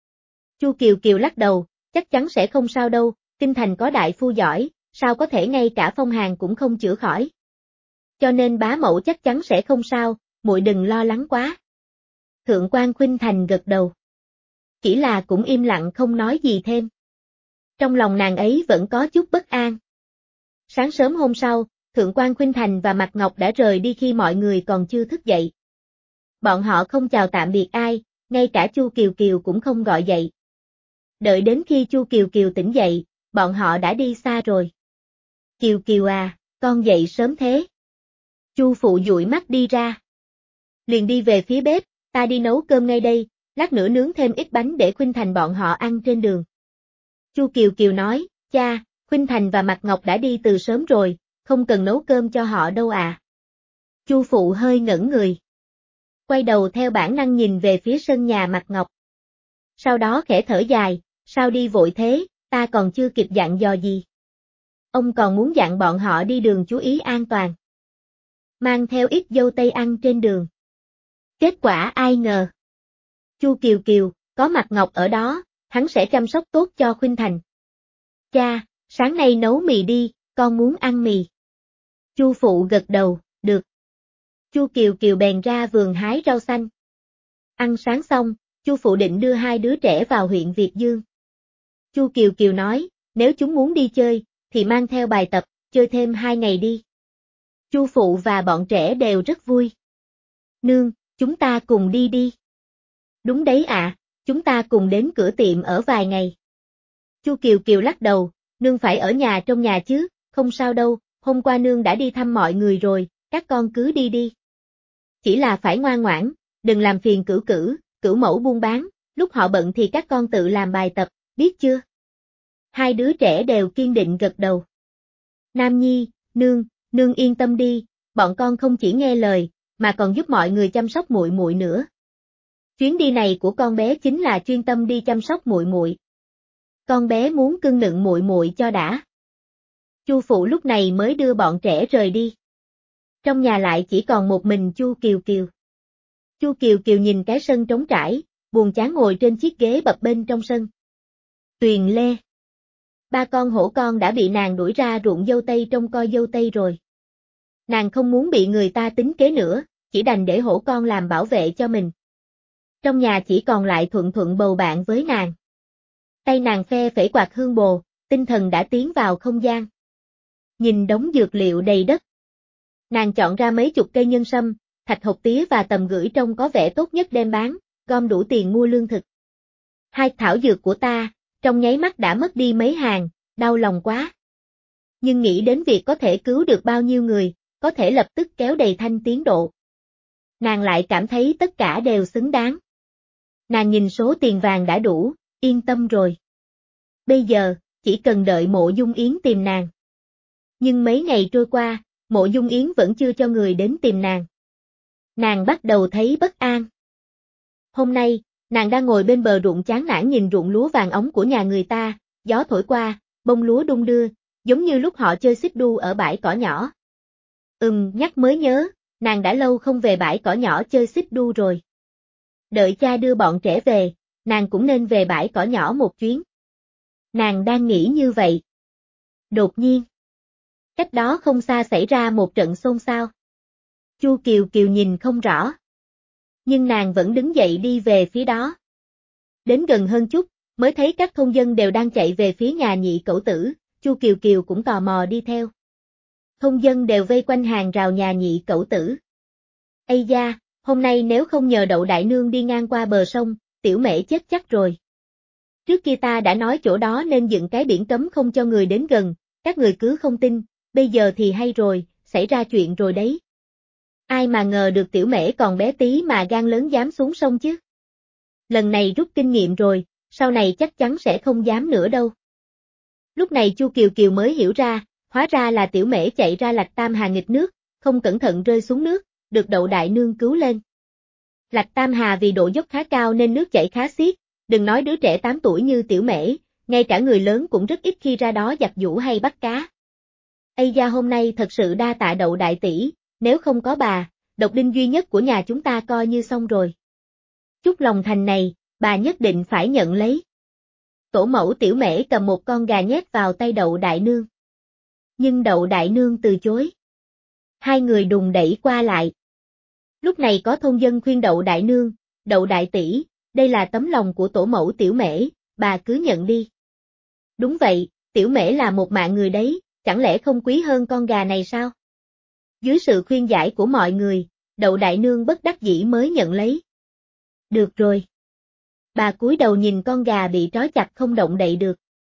Chu Kiều Kiều lắc đầu, chắc chắn sẽ không sao đâu, kinh thành có đại phu giỏi, sao có thể ngay cả phong hàn cũng không chữa khỏi. Cho nên bá mẫu chắc chắn sẽ không sao, muội đừng lo lắng quá. Thượng quan Khuynh Thành gật đầu. Chỉ là cũng im lặng không nói gì thêm. Trong lòng nàng ấy vẫn có chút bất an. Sáng sớm hôm sau, Thượng quan Khuynh Thành và Mạc Ngọc đã rời đi khi mọi người còn chưa thức dậy. Bọn họ không chào tạm biệt ai, ngay cả Chu Kiều Kiều cũng không gọi dậy. Đợi đến khi Chu Kiều Kiều tỉnh dậy, bọn họ đã đi xa rồi. Kiều Kiều à, con dậy sớm thế. Chu phụ dụi mắt đi ra. Liền đi về phía bếp, ta đi nấu cơm ngay đây, lát nữa nướng thêm ít bánh để Khuynh Thành bọn họ ăn trên đường. Chu Kiều Kiều nói, cha, Khuynh Thành và Mạc Ngọc đã đi từ sớm rồi, không cần nấu cơm cho họ đâu à. Chu phụ hơi ngẩn người. Quay đầu theo bản năng nhìn về phía sân nhà Mạc Ngọc. Sau đó khẽ thở dài, sao đi vội thế, ta còn chưa kịp dặn dò gì. Ông còn muốn dặn bọn họ đi đường chú ý an toàn. Mang theo ít dâu tây ăn trên đường. Kết quả ai ngờ. Chu Kiều Kiều, có Mạc Ngọc ở đó, hắn sẽ chăm sóc tốt cho Khuynh Thành. Cha, sáng nay nấu mì đi, con muốn ăn mì. Chu phụ gật đầu, được. Chu Kiều Kiều bèn ra vườn hái rau xanh. Ăn sáng xong, Chu phụ định đưa hai đứa trẻ vào huyện Việt Dương. Chu Kiều Kiều nói, nếu chúng muốn đi chơi, thì mang theo bài tập, chơi thêm hai ngày đi. Chu phụ và bọn trẻ đều rất vui. Nương, chúng ta cùng đi đi. Đúng đấy ạ, à, chúng ta cùng đến cửa tiệm ở vài ngày. Chu Kiều Kiều lắc đầu, nương phải ở nhà trong nhà chứ, không sao đâu, hôm qua nương đã đi thăm mọi người rồi, các con cứ đi đi. Chỉ là phải ngoan ngoãn, đừng làm phiền Cửu Cửu, Cửu mẫu buôn bán, lúc họ bận thì các con tự làm bài tập, biết chưa? Hai đứa trẻ đều kiên định gật đầu. Nam Nhi, nương, nương yên tâm đi, bọn con không chỉ nghe lời, mà còn giúp mọi người chăm sóc muội muội nữa. Chuyến đi này của con bé chính là chuyên tâm đi chăm sóc muội muội. Con bé muốn cưng nựng muội muội cho đã. Chu phụ lúc này mới đưa bọn trẻ rời đi. Trong nhà lại chỉ còn một mình Chu Kiều Kiều. Chu Kiều Kiều nhìn cái sân trống trải, buồn chán ngồi trên chiếc ghế bập bênh trong sân. Tuyền Lê. Ba con hổ con đã bị nàng đuổi ra ruộng dâu tây trông coi dâu tây rồi. Nàng không muốn bị người ta tính kế nữa, chỉ đành để hổ con làm bảo vệ cho mình. Trong nhà chỉ còn lại Thuận Thuận bầu bạn với nàng. Tay nàng phe phẩy quạt hương bồ, tinh thần đã tiến vào không gian. Nhìn đống dược liệu đầy đất. Nàng chọn ra mấy chục cây nhân sâm, thạch hộc tía và tầm gửi trông có vẻ tốt nhất đem bán, gom đủ tiền mua lương thực. Hai thảo dược của ta, trong nháy mắt đã mất đi mấy hàng, đau lòng quá. Nhưng nghĩ đến việc có thể cứu được bao nhiêu người, có thể lập tức kéo đầy thanh tiến độ. Nàng lại cảm thấy tất cả đều xứng đáng. Nàng nhìn số tiền vàng đã đủ, yên tâm rồi. Bây giờ, chỉ cần đợi Mộ Dung Yến tìm nàng. Nhưng mấy ngày trôi qua, Mộ Dung Yến vẫn chưa cho người đến tìm nàng. Nàng bắt đầu thấy bất an. Hôm nay, nàng đang ngồi bên bờ ruộng chán nản nhìn ruộng lúa vàng óng của nhà người ta, gió thổi qua, bông lúa đung đưa, giống như lúc họ chơi xích đu ở bãi cỏ nhỏ. Ừm, nhắc mới nhớ, nàng đã lâu không về bãi cỏ nhỏ chơi xích đu rồi. Đợi cha đưa bọn trẻ về, nàng cũng nên về bãi cỏ nhỏ một chuyến. Nàng đang nghĩ như vậy. Đột nhiên, cách đó không xa xảy ra một trận xôn xao. Chu Kiều Kiều nhìn không rõ. Nhưng nàng vẫn đứng dậy đi về phía đó. Đến gần hơn chút, mới thấy các thôn dân đều đang chạy về phía nhà nhị cẩu tử, Chu Kiều Kiều cũng tò mò đi theo. Thôn dân đều vây quanh hàng rào nhà nhị cẩu tử. Ây da, hôm nay nếu không nhờ Đậu đại nương đi ngang qua bờ sông, tiểu mễ chết chắc rồi. Trước kia ta đã nói chỗ đó nên dựng cái biển cấm không cho người đến gần, các người cứ không tin, bây giờ thì hay rồi, xảy ra chuyện rồi đấy. Ai mà ngờ được tiểu mễ còn bé tí mà gan lớn dám xuống sông chứ. Lần này rút kinh nghiệm rồi, sau này chắc chắn sẽ không dám nữa đâu. Lúc này Chu Kiều Kiều mới hiểu ra, hóa ra là tiểu mễ chạy ra Lạch Tam Hà nghịch nước, không cẩn thận rơi xuống nước, được Đậu đại nương cứu lên. Lạch Tam Hà vì độ dốc khá cao nên nước chảy khá xiết, đừng nói đứa trẻ tám tuổi như tiểu mễ, ngay cả người lớn cũng rất ít khi ra đó giặt giũ hay bắt cá. Ây da, hôm nay thật sự đa tạ Đậu đại tỷ, nếu không có bà, độc đinh duy nhất của nhà chúng ta coi như xong rồi. Chút lòng thành này, bà nhất định phải nhận lấy. Tổ mẫu tiểu mễ cầm một con gà nhét vào tay Đậu đại nương. Nhưng Đậu đại nương từ chối. Hai người đùng đẩy qua lại. Lúc này có thôn dân khuyên Đậu đại nương, Đậu đại tỷ, đây là tấm lòng của tổ mẫu tiểu mễ, bà cứ nhận đi. Đúng vậy, tiểu mễ là một mạng người đấy, chẳng lẽ không quý hơn con gà này sao? Dưới sự khuyên giải của mọi người, Đậu đại nương bất đắc dĩ mới nhận lấy. Được rồi. Bà cúi đầu nhìn con gà bị trói chặt không động đậy được.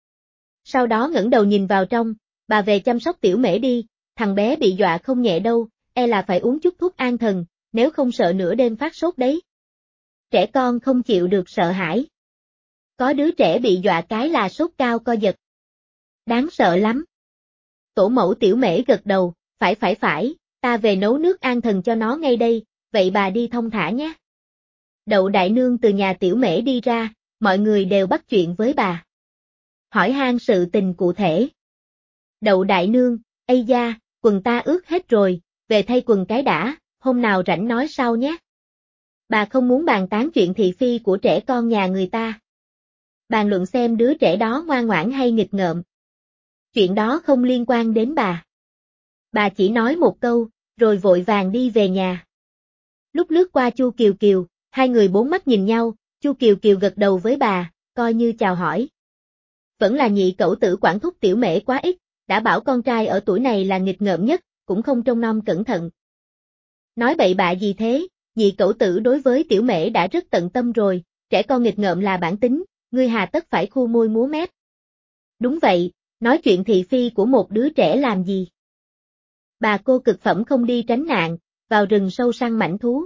Sau đó ngẩng đầu nhìn vào trong, bà về chăm sóc tiểu mễ đi, thằng bé bị dọa không nhẹ đâu, e là phải uống chút thuốc an thần, nếu không sợ nửa đêm phát sốt đấy. Trẻ con không chịu được sợ hãi. Có đứa trẻ bị dọa cái là sốt cao co giật. Đáng sợ lắm. Tổ mẫu tiểu mễ gật đầu, phải phải phải, ta về nấu nước an thần cho nó ngay đây, vậy bà đi thong thả nhé. Đậu đại nương từ nhà tiểu mễ đi ra, mọi người đều bắt chuyện với bà. Hỏi han sự tình cụ thể. Đậu đại nương, ây da, quần ta ướt hết rồi, về thay quần cái đã, hôm nào rảnh nói sau nhé. Bà không muốn bàn tán chuyện thị phi của trẻ con nhà người ta. Bàn luận xem đứa trẻ đó ngoan ngoãn hay nghịch ngợm. Chuyện đó không liên quan đến bà. Bà chỉ nói một câu, rồi vội vàng đi về nhà. Lúc lướt qua Chu Kiều Kiều, hai người bốn mắt nhìn nhau, Chu Kiều Kiều gật đầu với bà, coi như chào hỏi. Vẫn là nhị cẩu tử quản thúc tiểu mễ quá ít, đã bảo con trai ở tuổi này là nghịch ngợm nhất, cũng không trông nom cẩn thận. Nói bậy bạ gì thế, nhị cẩu tử đối với tiểu mễ đã rất tận tâm rồi, trẻ con nghịch ngợm là bản tính, ngươi hà tất phải khu môi múa mép. Đúng vậy, nói chuyện thị phi của một đứa trẻ làm gì. Bà cô cực phẩm không đi tránh nạn, vào rừng sâu săn mãnh thú.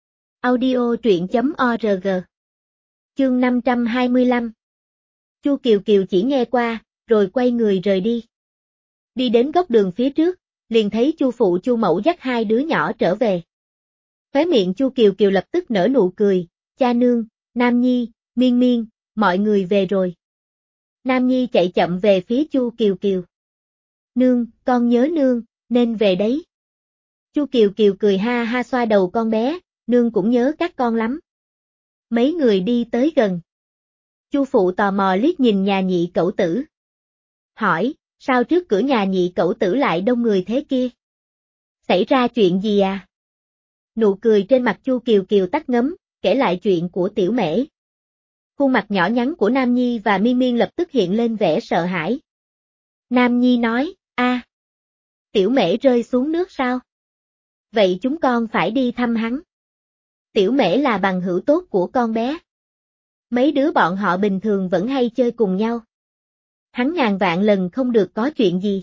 Audio truyện chấm org. Chương năm trăm hai mươi lăm. Chu Kiều Kiều chỉ nghe qua, rồi quay người rời đi. Đi đến góc đường phía trước, liền thấy Chu phụ Chu mẫu dắt hai đứa nhỏ trở về. Khóe miệng Chu Kiều Kiều lập tức nở nụ cười, cha nương, Nam Nhi, Miên Miên, mọi người về rồi. Nam Nhi chạy chậm về phía Chu Kiều Kiều. Nương, con nhớ nương, nên về đấy. Chu Kiều Kiều cười ha ha xoa đầu con bé, nương cũng nhớ các con lắm. Mấy người đi tới gần. Chu phụ tò mò liếc nhìn nhà nhị cẩu tử. Hỏi, sao trước cửa nhà nhị cẩu tử lại đông người thế kia? Xảy ra chuyện gì à? Nụ cười trên mặt Chu Kiều Kiều tắt ngấm, kể lại chuyện của tiểu mễ. Khuôn mặt nhỏ nhắn của Nam Nhi và Miên Miên lập tức hiện lên vẻ sợ hãi. Nam Nhi nói, a, tiểu mễ rơi xuống nước sao? Vậy chúng con phải đi thăm hắn. Tiểu mễ là bằng hữu tốt của con bé. Mấy đứa bọn họ bình thường vẫn hay chơi cùng nhau. Hắn ngàn vạn lần không được có chuyện gì.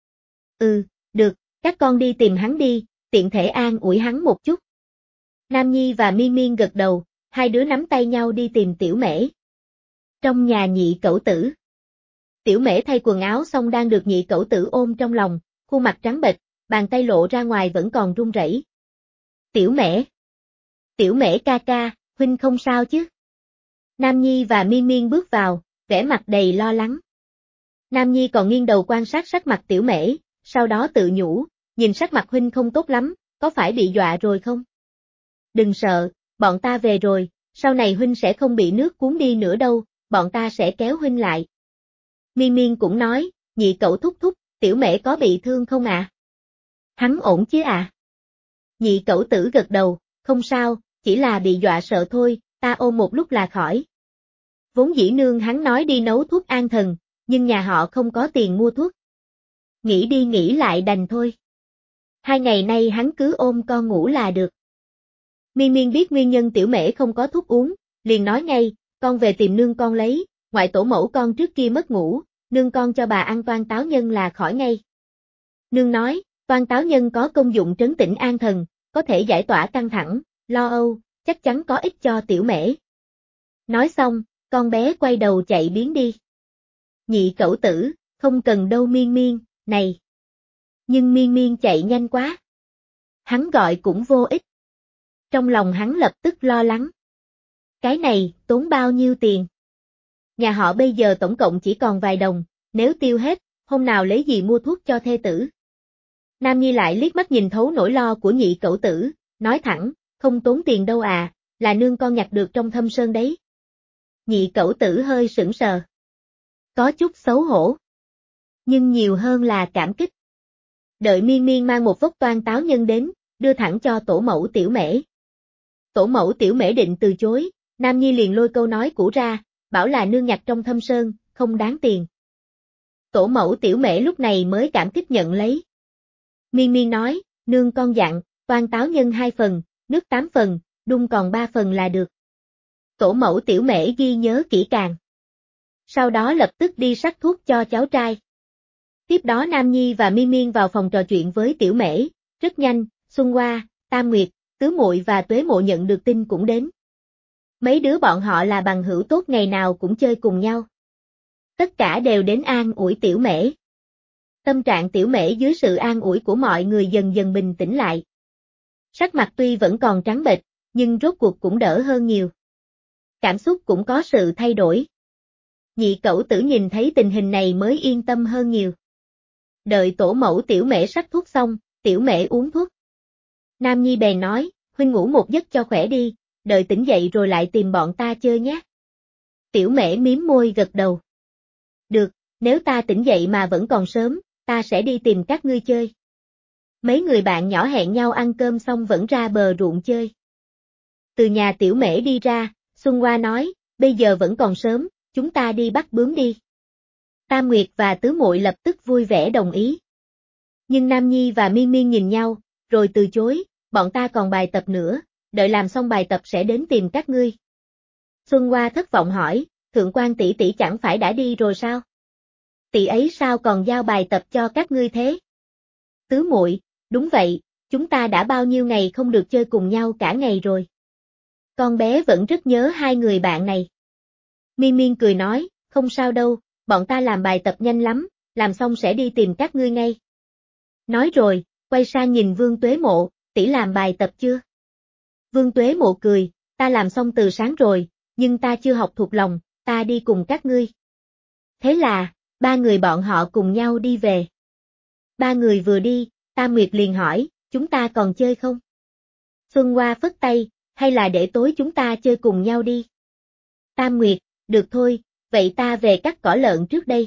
Ừ, được, các con đi tìm hắn đi, tiện thể an ủi hắn một chút. Nam Nhi và Miên Miên gật đầu, hai đứa nắm tay nhau đi tìm tiểu mễ. Trong nhà nhị cẩu tử. Tiểu mễ thay quần áo xong đang được nhị cẩu tử ôm trong lòng, khuôn mặt trắng bệch, bàn tay lộ ra ngoài vẫn còn run rẩy. Tiểu mễ. Tiểu mễ ca ca, huynh không sao chứ? Nam Nhi và Miên Miên bước vào, vẻ mặt đầy lo lắng. Nam Nhi còn nghiêng đầu quan sát sắc mặt tiểu mễ, sau đó tự nhủ, nhìn sắc mặt huynh không tốt lắm, có phải bị dọa rồi không? Đừng sợ, bọn ta về rồi, sau này huynh sẽ không bị nước cuốn đi nữa đâu, bọn ta sẽ kéo huynh lại. Miên Miên cũng nói, nhị cậu thúc thúc, tiểu mễ có bị thương không ạ? À? Hắn ổn chứ ạ? À? Nhị cậu tử gật đầu, không sao, chỉ là bị dọa sợ thôi, ta ôm một lúc là khỏi. Vốn dĩ nương hắn nói đi nấu thuốc an thần, nhưng nhà họ không có tiền mua thuốc. Nghĩ đi nghĩ lại đành thôi. Hai ngày nay hắn cứ ôm con ngủ là được. Miên Miên biết nguyên nhân tiểu mễ không có thuốc uống, liền nói ngay, con về tìm nương con lấy, ngoại tổ mẫu con trước kia mất ngủ, nương con cho bà ăn toan táo nhân là khỏi ngay. Nương nói, toan táo nhân có công dụng trấn tĩnh an thần, có thể giải tỏa căng thẳng, lo âu, chắc chắn có ích cho tiểu mễ. Nói xong, con bé quay đầu chạy biến đi. Nhị cẩu tử, không cần đâu Miên Miên, này. Nhưng Miên Miên chạy nhanh quá. Hắn gọi cũng vô ích. Trong lòng hắn lập tức lo lắng. Cái này, tốn bao nhiêu tiền? Nhà họ bây giờ tổng cộng chỉ còn vài đồng, nếu tiêu hết, hôm nào lấy gì mua thuốc cho thê tử? Nam Nhi lại liếc mắt nhìn thấu nỗi lo của nhị cẩu tử, nói thẳng, không tốn tiền đâu à, là nương con nhặt được trong thâm sơn đấy. Nhị cẩu tử hơi sững sờ. Có chút xấu hổ. Nhưng nhiều hơn là cảm kích. Đợi Miên Miên mang một vốc toan táo nhân đến, đưa thẳng cho tổ mẫu tiểu mễ. Tổ mẫu tiểu mễ định từ chối, Nam Nhi liền lôi câu nói cũ ra, bảo là nương nhặt trong thâm sơn, không đáng tiền. Tổ mẫu tiểu mễ lúc này mới cảm kích nhận lấy. Miên Miên nói, nương con dặn, toan táo nhân hai phần, nước tám phần, đun còn ba phần là được. Tổ mẫu tiểu mễ ghi nhớ kỹ càng. Sau đó lập tức đi sắc thuốc cho cháu trai. Tiếp đó Nam Nhi và Miên Miên vào phòng trò chuyện với tiểu mễ, rất nhanh, Xuân Hoa, Tam Nguyệt, Tứ Muội và Tuế Mộ nhận được tin cũng đến. Mấy đứa bọn họ là bằng hữu tốt ngày nào cũng chơi cùng nhau. Tất cả đều đến an ủi tiểu mễ. Tâm trạng tiểu mễ dưới sự an ủi của mọi người dần dần bình tĩnh lại. Sắc mặt tuy vẫn còn trắng bệch, nhưng rốt cuộc cũng đỡ hơn nhiều. Cảm xúc cũng có sự thay đổi. Nhị cẩu tử nhìn thấy tình hình này mới yên tâm hơn nhiều. Đợi tổ mẫu tiểu mễ sắc thuốc xong, tiểu mễ uống thuốc. Nam Nhi bèn nói, huynh ngủ một giấc cho khỏe đi, đợi tỉnh dậy rồi lại tìm bọn ta chơi nhé. Tiểu mễ mím môi gật đầu. Được, nếu ta tỉnh dậy mà vẫn còn sớm, ta sẽ đi tìm các ngươi chơi. Mấy người bạn nhỏ hẹn nhau ăn cơm xong vẫn ra bờ ruộng chơi. Từ nhà tiểu mễ đi ra, Xuân Hoa nói, bây giờ vẫn còn sớm, chúng ta đi bắt bướm đi. Tam Nguyệt và Tứ Muội lập tức vui vẻ đồng ý. Nhưng Nam Nhi và Miên Miên nhìn nhau, rồi từ chối, bọn ta còn bài tập nữa, đợi làm xong bài tập sẽ đến tìm các ngươi. Xuân Hoa thất vọng hỏi, Thượng quan tỷ tỷ chẳng phải đã đi rồi sao? Tỷ ấy sao còn giao bài tập cho các ngươi thế? Tứ Muội, đúng vậy, chúng ta đã bao nhiêu ngày không được chơi cùng nhau cả ngày rồi. Con bé vẫn rất nhớ hai người bạn này. Miên Miên cười nói, không sao đâu, bọn ta làm bài tập nhanh lắm, làm xong sẽ đi tìm các ngươi ngay. Nói rồi, quay sang nhìn Vương Tuế Mộ, tỷ làm bài tập chưa? Vương Tuế Mộ cười, ta làm xong từ sáng rồi, nhưng ta chưa học thuộc lòng, ta đi cùng các ngươi. Thế là, ba người bọn họ cùng nhau đi về. Ba người vừa đi, Tam Nguyệt liền hỏi, chúng ta còn chơi không? Xuân Hoa phất tay, hay là để tối chúng ta chơi cùng nhau đi? Tam Nguyệt, được thôi, vậy ta về cắt cỏ lợn trước đây.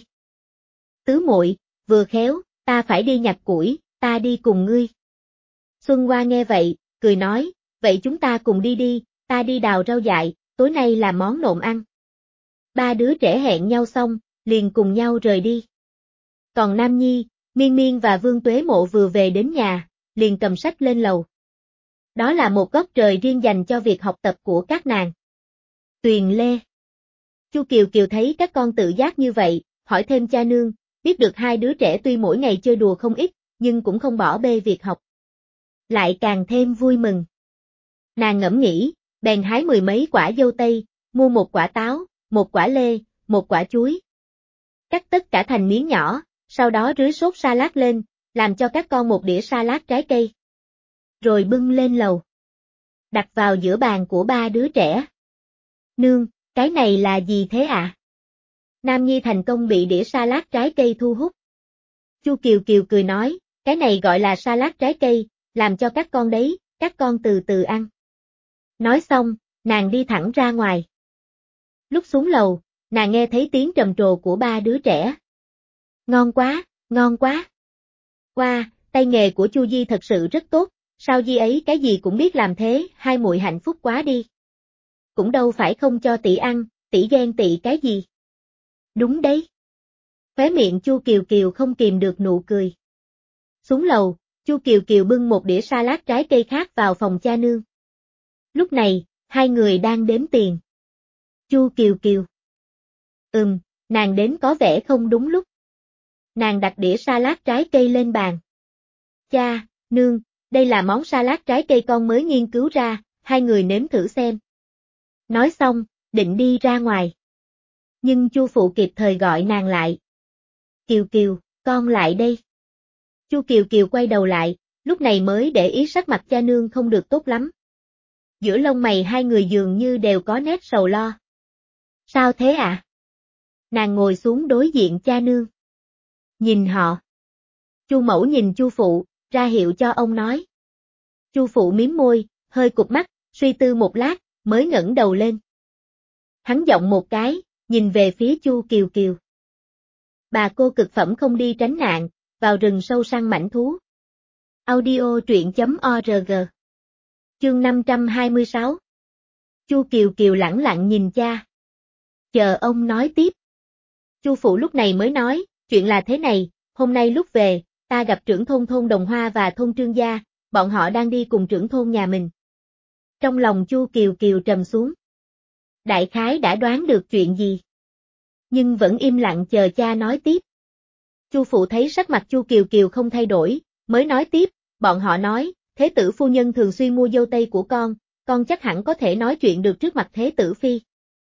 Tứ Muội, vừa khéo, ta phải đi nhặt củi, ta đi cùng ngươi. Xuân Hoa nghe vậy, cười nói, vậy chúng ta cùng đi đi, ta đi đào rau dại, tối nay làm món nộm ăn. Ba đứa trẻ hẹn nhau xong, liền cùng nhau rời đi. Còn Nam Nhi, Miên Miên và Vương Tuế Mộ vừa về đến nhà, liền cầm sách lên lầu. Đó là một góc trời riêng dành cho việc học tập của các nàng. Tuyền Lê. Chu Kiều Kiều thấy các con tự giác như vậy, hỏi thêm cha nương, biết được hai đứa trẻ tuy mỗi ngày chơi đùa không ít, nhưng cũng không bỏ bê việc học. Lại càng thêm vui mừng. Nàng ngẫm nghĩ, bèn hái mười mấy quả dâu tây, mua một quả táo, một quả lê, một quả chuối. Cắt tất cả thành miếng nhỏ, sau đó rưới sốt salad lên, làm cho các con một đĩa salad trái cây. Rồi bưng lên lầu. Đặt vào giữa bàn của ba đứa trẻ. Nương, cái này là gì thế ạ? À? Nam Nhi thành công bị đĩa salad trái cây thu hút. Chu Kiều Kiều cười nói, cái này gọi là salad trái cây, làm cho các con đấy, các con từ từ ăn. Nói xong, nàng đi thẳng ra ngoài. Lúc xuống lầu, nàng nghe thấy tiếng trầm trồ của ba đứa trẻ. Ngon quá, ngon quá. Wow, tay nghề của Chu Di thật sự rất tốt, sao Di ấy cái gì cũng biết làm thế, hai muội hạnh phúc quá đi. Cũng đâu phải không cho tỷ ăn, tỷ ghen tị cái gì? Đúng đấy. Khóe miệng Chu Kiều Kiều không kìm được nụ cười. Xuống lầu, Chu Kiều Kiều bưng một đĩa salad trái cây khác vào phòng cha nương. Lúc này, hai người đang đếm tiền. Chu Kiều Kiều. Ừm, nàng đến có vẻ không đúng lúc. Nàng đặt đĩa salad trái cây lên bàn. Cha, nương, đây là món salad trái cây con mới nghiên cứu ra, hai người nếm thử xem. Nói xong, định đi ra ngoài. Nhưng Chu phụ kịp thời gọi nàng lại. Kiều Kiều, con lại đây. Chu Kiều Kiều quay đầu lại, lúc này mới để ý sắc mặt cha nương không được tốt lắm. Giữa lông mày hai người dường như đều có nét sầu lo. Sao thế ạ? À? Nàng ngồi xuống đối diện cha nương. Nhìn họ. Chu mẫu nhìn Chu phụ, ra hiệu cho ông nói. Chu phụ mím môi, hơi cụp mắt, suy tư một lát, mới ngẩng đầu lên. Hắn giọng một cái, nhìn về phía Chu Kiều Kiều. Bà cô cực phẩm không đi tránh nạn, vào rừng sâu săn mãnh thú. Audio truyện chấm org. Chương năm trăm hai mươi sáu. Chu Kiều Kiều lẳng lặng nhìn cha. Chờ ông nói tiếp. Chu phụ lúc này mới nói, chuyện là thế này, hôm nay lúc về, ta gặp trưởng thôn thôn Đồng Hoa và thôn Trương Gia, bọn họ đang đi cùng trưởng thôn nhà mình. Trong lòng Chu Kiều Kiều trầm xuống. Đại khái đã đoán được chuyện gì. Nhưng vẫn im lặng chờ cha nói tiếp. Chu phụ thấy sắc mặt Chu Kiều Kiều không thay đổi, mới nói tiếp, bọn họ nói, thế tử phu nhân thường xuyên mua dâu tây của con, con chắc hẳn có thể nói chuyện được trước mặt thế tử phi.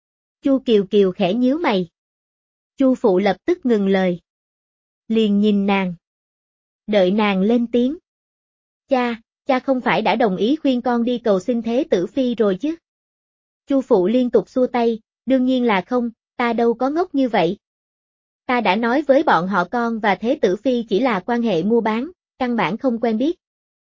Chu Kiều Kiều khẽ nhíu mày. Chu phụ lập tức ngừng lời. Liền nhìn nàng. Đợi nàng lên tiếng. Cha, cha không phải đã đồng ý khuyên con đi cầu xin thế tử phi rồi chứ? Chu phụ liên tục xua tay, đương nhiên là không, ta đâu có ngốc như vậy. Ta đã nói với bọn họ con và thế tử phi chỉ là quan hệ mua bán, căn bản không quen biết.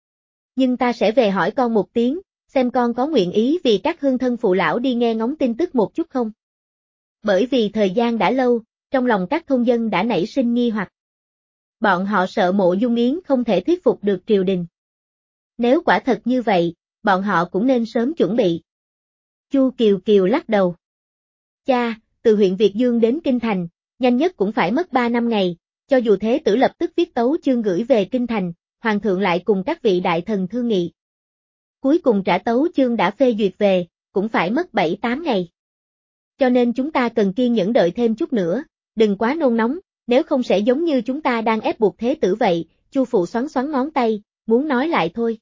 Nhưng ta sẽ về hỏi con một tiếng, xem con có nguyện ý vì các hương thân phụ lão đi nghe ngóng tin tức một chút không? Bởi vì thời gian đã lâu, trong lòng các thôn dân đã nảy sinh nghi hoặc. Bọn họ sợ Mộ Dung Yến không thể thuyết phục được triều đình. Nếu quả thật như vậy, bọn họ cũng nên sớm chuẩn bị. Chu Kiều Kiều lắc đầu. Cha, từ huyện Việt Dương đến Kinh Thành, nhanh nhất cũng phải mất ba năm ngày, cho dù thế tử lập tức viết tấu chương gửi về Kinh Thành, Hoàng thượng lại cùng các vị đại thần thương nghị. Cuối cùng trả tấu chương đã phê duyệt về, cũng phải mất bảy tám ngày. Cho nên chúng ta cần kiên nhẫn đợi thêm chút nữa, đừng quá nôn nóng, nếu không sẽ giống như chúng ta đang ép buộc thế tử vậy. Chu phụ xoắn xoắn ngón tay, muốn nói lại thôi.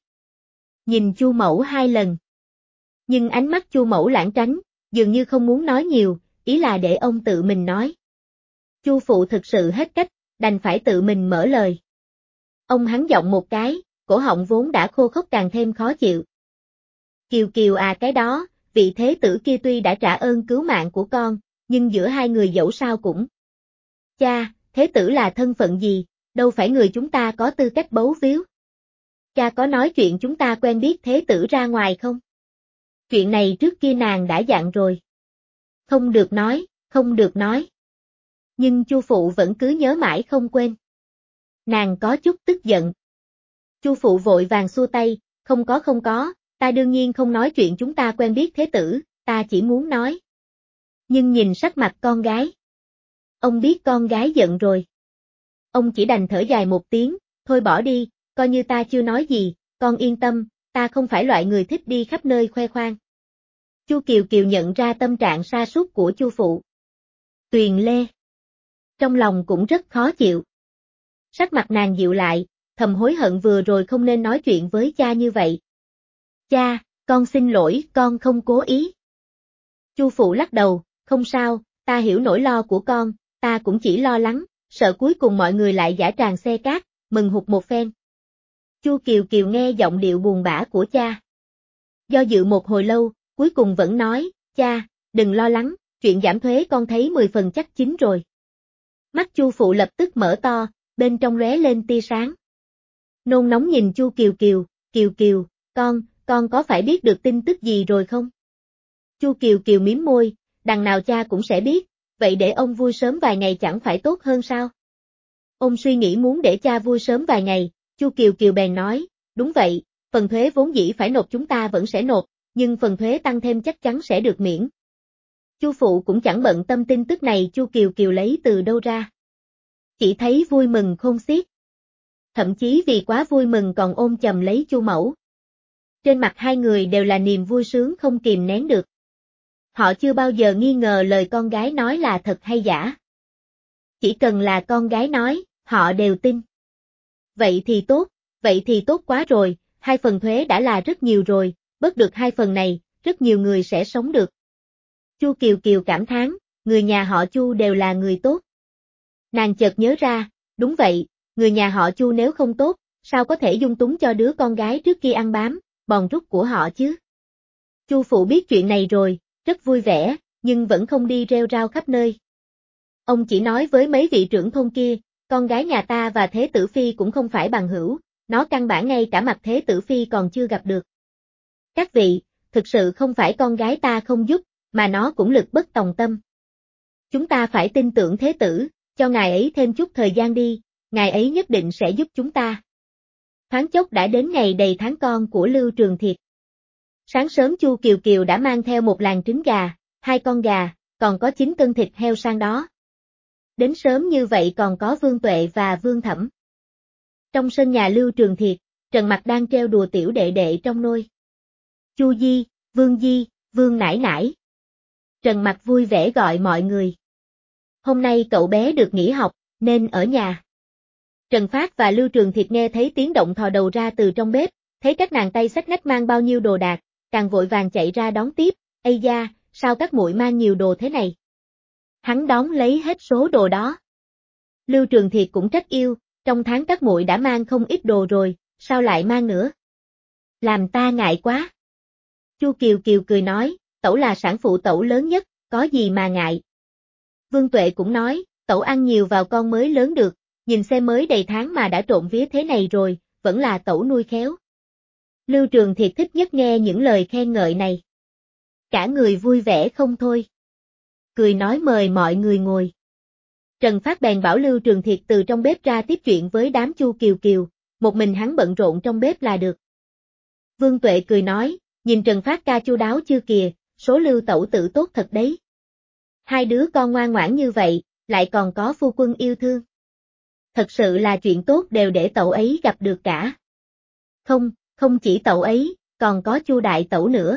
Nhìn Chu mẫu hai lần. Nhưng ánh mắt Chu mẫu lãng tránh, dường như không muốn nói nhiều, ý là để ông tự mình nói. Chu phụ thực sự hết cách, đành phải tự mình mở lời. Ông hắn giọng một cái, cổ họng vốn đã khô khốc càng thêm khó chịu. Kiều Kiều à, cái đó, vị thế tử kia tuy đã trả ơn cứu mạng của con, nhưng giữa hai người dẫu sao cũng. Cha, thế tử là thân phận gì, đâu phải người chúng ta có tư cách bấu víu. Cha có nói chuyện chúng ta quen biết thế tử ra ngoài không? Chuyện này trước kia nàng đã dặn rồi. Không được nói, không được nói. Nhưng Chu phụ vẫn cứ nhớ mãi không quên. Nàng có chút tức giận. Chu phụ vội vàng xua tay, không có không có, ta đương nhiên không nói chuyện chúng ta quen biết thế tử, ta chỉ muốn nói. Nhưng nhìn sắc mặt con gái. Ông biết con gái giận rồi. Ông chỉ đành thở dài một tiếng, thôi bỏ đi, coi như ta chưa nói gì, con yên tâm, ta không phải loại người thích đi khắp nơi khoe khoang. Chu Kiều Kiều nhận ra tâm trạng sa sút của Chu phụ. Tuyền Lê. Trong lòng cũng rất khó chịu. Sắc mặt nàng dịu lại, thầm hối hận vừa rồi không nên nói chuyện với cha như vậy. Cha, con xin lỗi, con không cố ý. Chu phụ lắc đầu, không sao, ta hiểu nỗi lo của con, ta cũng chỉ lo lắng, sợ cuối cùng mọi người lại giã tràn xe cát, mừng hụt một phen. Chu Kiều Kiều nghe giọng điệu buồn bã của cha. Do dự một hồi lâu, cuối cùng vẫn nói, cha, đừng lo lắng, chuyện giảm thuế con thấy mười phần chắc chín rồi. Mắt Chu phụ lập tức mở to, bên trong lóe lên tia sáng. Nôn nóng nhìn Chu Kiều Kiều, Kiều Kiều, con, con có phải biết được tin tức gì rồi không? Chu Kiều Kiều mím môi, đằng nào cha cũng sẽ biết, vậy để ông vui sớm vài ngày chẳng phải tốt hơn sao? Ông suy nghĩ muốn để cha vui sớm vài ngày, Chu Kiều Kiều bèn nói, đúng vậy, phần thuế vốn dĩ phải nộp chúng ta vẫn sẽ nộp, nhưng phần thuế tăng thêm chắc chắn sẽ được miễn. Chu phụ cũng chẳng bận tâm tin tức này Chu Kiều Kiều lấy từ đâu ra. Chỉ thấy vui mừng khôn xiết. Thậm chí vì quá vui mừng còn ôm chầm lấy Chu mẫu. Trên mặt hai người đều là niềm vui sướng không kìm nén được. Họ chưa bao giờ nghi ngờ lời con gái nói là thật hay giả. Chỉ cần là con gái nói, họ đều tin. Vậy thì tốt, vậy thì tốt quá rồi, hai phần thuế đã là rất nhiều rồi, bớt được hai phần này, rất nhiều người sẽ sống được. Chu Kiều Kiều cảm thán, người nhà họ Chu đều là người tốt. Nàng chợt nhớ ra, đúng vậy, người nhà họ Chu nếu không tốt, sao có thể dung túng cho đứa con gái trước kia ăn bám, bòn rút của họ chứ. Chu phụ biết chuyện này rồi, rất vui vẻ, nhưng vẫn không đi rêu rao khắp nơi. Ông chỉ nói với mấy vị trưởng thôn kia, con gái nhà ta và Thế Tử Phi cũng không phải bằng hữu, nó căn bản ngay cả mặt Thế Tử Phi còn chưa gặp được. Các vị, thực sự không phải con gái ta không giúp, mà nó cũng lực bất tòng tâm. Chúng ta phải tin tưởng Thế Tử, cho ngài ấy thêm chút thời gian đi, ngài ấy nhất định sẽ giúp chúng ta. Thoáng chốc đã đến ngày đầy tháng con của Lưu Trường Thiệt. Sáng sớm Chu Kiều Kiều đã mang theo một làng trứng gà, hai con gà, còn có chín cân thịt heo sang đó. Đến sớm như vậy còn có Vương Tuệ và Vương Thẩm. Trong sân nhà Lưu Trường Thiệt, Trần Mặc đang treo đùa tiểu đệ đệ trong nôi. Chu Di, Vương Di, Vương nải nải. Trần Mặc vui vẻ gọi mọi người. Hôm nay cậu bé được nghỉ học, nên ở nhà. Trần Phát và Lưu Trường Thiệt nghe thấy tiếng động thò đầu ra từ trong bếp, thấy các nàng tay xách nách mang bao nhiêu đồ đạc, càng vội vàng chạy ra đón tiếp. Ây da, sao các muội mang nhiều đồ thế này? Hắn đón lấy hết số đồ đó. Lưu Trường Thiệt cũng trách yêu, trong tháng các muội đã mang không ít đồ rồi, sao lại mang nữa? Làm ta ngại quá. Chu Kiều Kiều cười nói, tẩu là sản phụ tẩu lớn nhất, có gì mà ngại. Vương Tuệ cũng nói, tẩu ăn nhiều vào con mới lớn được, nhìn xem mới đầy tháng mà đã trộn vía thế này rồi, vẫn là tẩu nuôi khéo. Lưu Trường Thiệt thích nhất nghe những lời khen ngợi này. Cả người vui vẻ không thôi. Cười nói mời mọi người ngồi. Trần Phát bèn bảo Lưu Trường Thiệt từ trong bếp ra tiếp chuyện với đám Chu Kiều Kiều, một mình hắn bận rộn trong bếp là được. Vương Tuệ cười nói, nhìn Trần Phát ca chu đáo chưa kìa, số Lưu tẩu tử tốt thật đấy. Hai đứa con ngoan ngoãn như vậy, lại còn có phu quân yêu thương. Thật sự là chuyện tốt đều để tẩu ấy gặp được cả. Không, không chỉ tẩu ấy, còn có Chu đại tẩu nữa.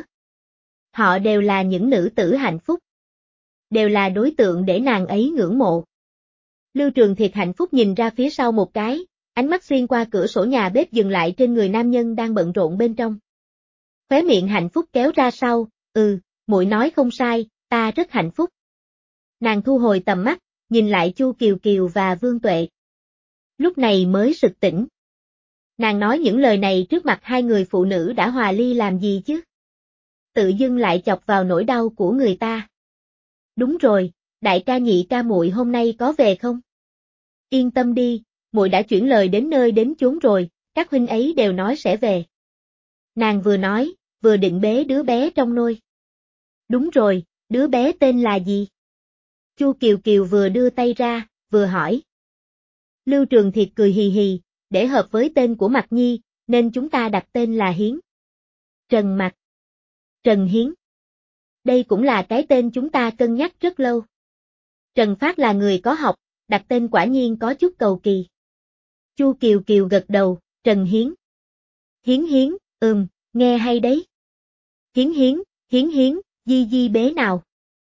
Họ đều là những nữ tử hạnh phúc. Đều là đối tượng để nàng ấy ngưỡng mộ. Lưu Trường Thiệt hạnh phúc nhìn ra phía sau một cái, ánh mắt xuyên qua cửa sổ nhà bếp dừng lại trên người nam nhân đang bận rộn bên trong. Khóe miệng hạnh phúc kéo ra sau, ừ, muội nói không sai, ta rất hạnh phúc. Nàng thu hồi tầm mắt, nhìn lại Chu Kiều Kiều và Vương Tuệ. Lúc này mới sực tỉnh. Nàng nói những lời này trước mặt hai người phụ nữ đã hòa ly làm gì chứ? Tự dưng lại chọc vào nỗi đau của người ta. Đúng rồi, đại ca nhị ca muội hôm nay có về không? Yên tâm đi, muội đã chuyển lời đến nơi đến chốn rồi, các huynh ấy đều nói sẽ về. Nàng vừa nói, vừa định bế đứa bé trong nôi. Đúng rồi, đứa bé tên là gì? Chu Kiều Kiều vừa đưa tay ra, vừa hỏi. Lưu Trường Thiệt cười hì hì, để hợp với tên của Mặc Nhi, nên chúng ta đặt tên là Hiến. Trần Mặc. Trần Hiến. Đây cũng là cái tên chúng ta cân nhắc rất lâu. Trần Phát là người có học, đặt tên quả nhiên có chút cầu kỳ. Chu Kiều Kiều gật đầu, Trần Hiến. Hiến Hiến, ừm, nghe hay đấy. Hiến Hiến, Hiến Hiến, di di bế nào.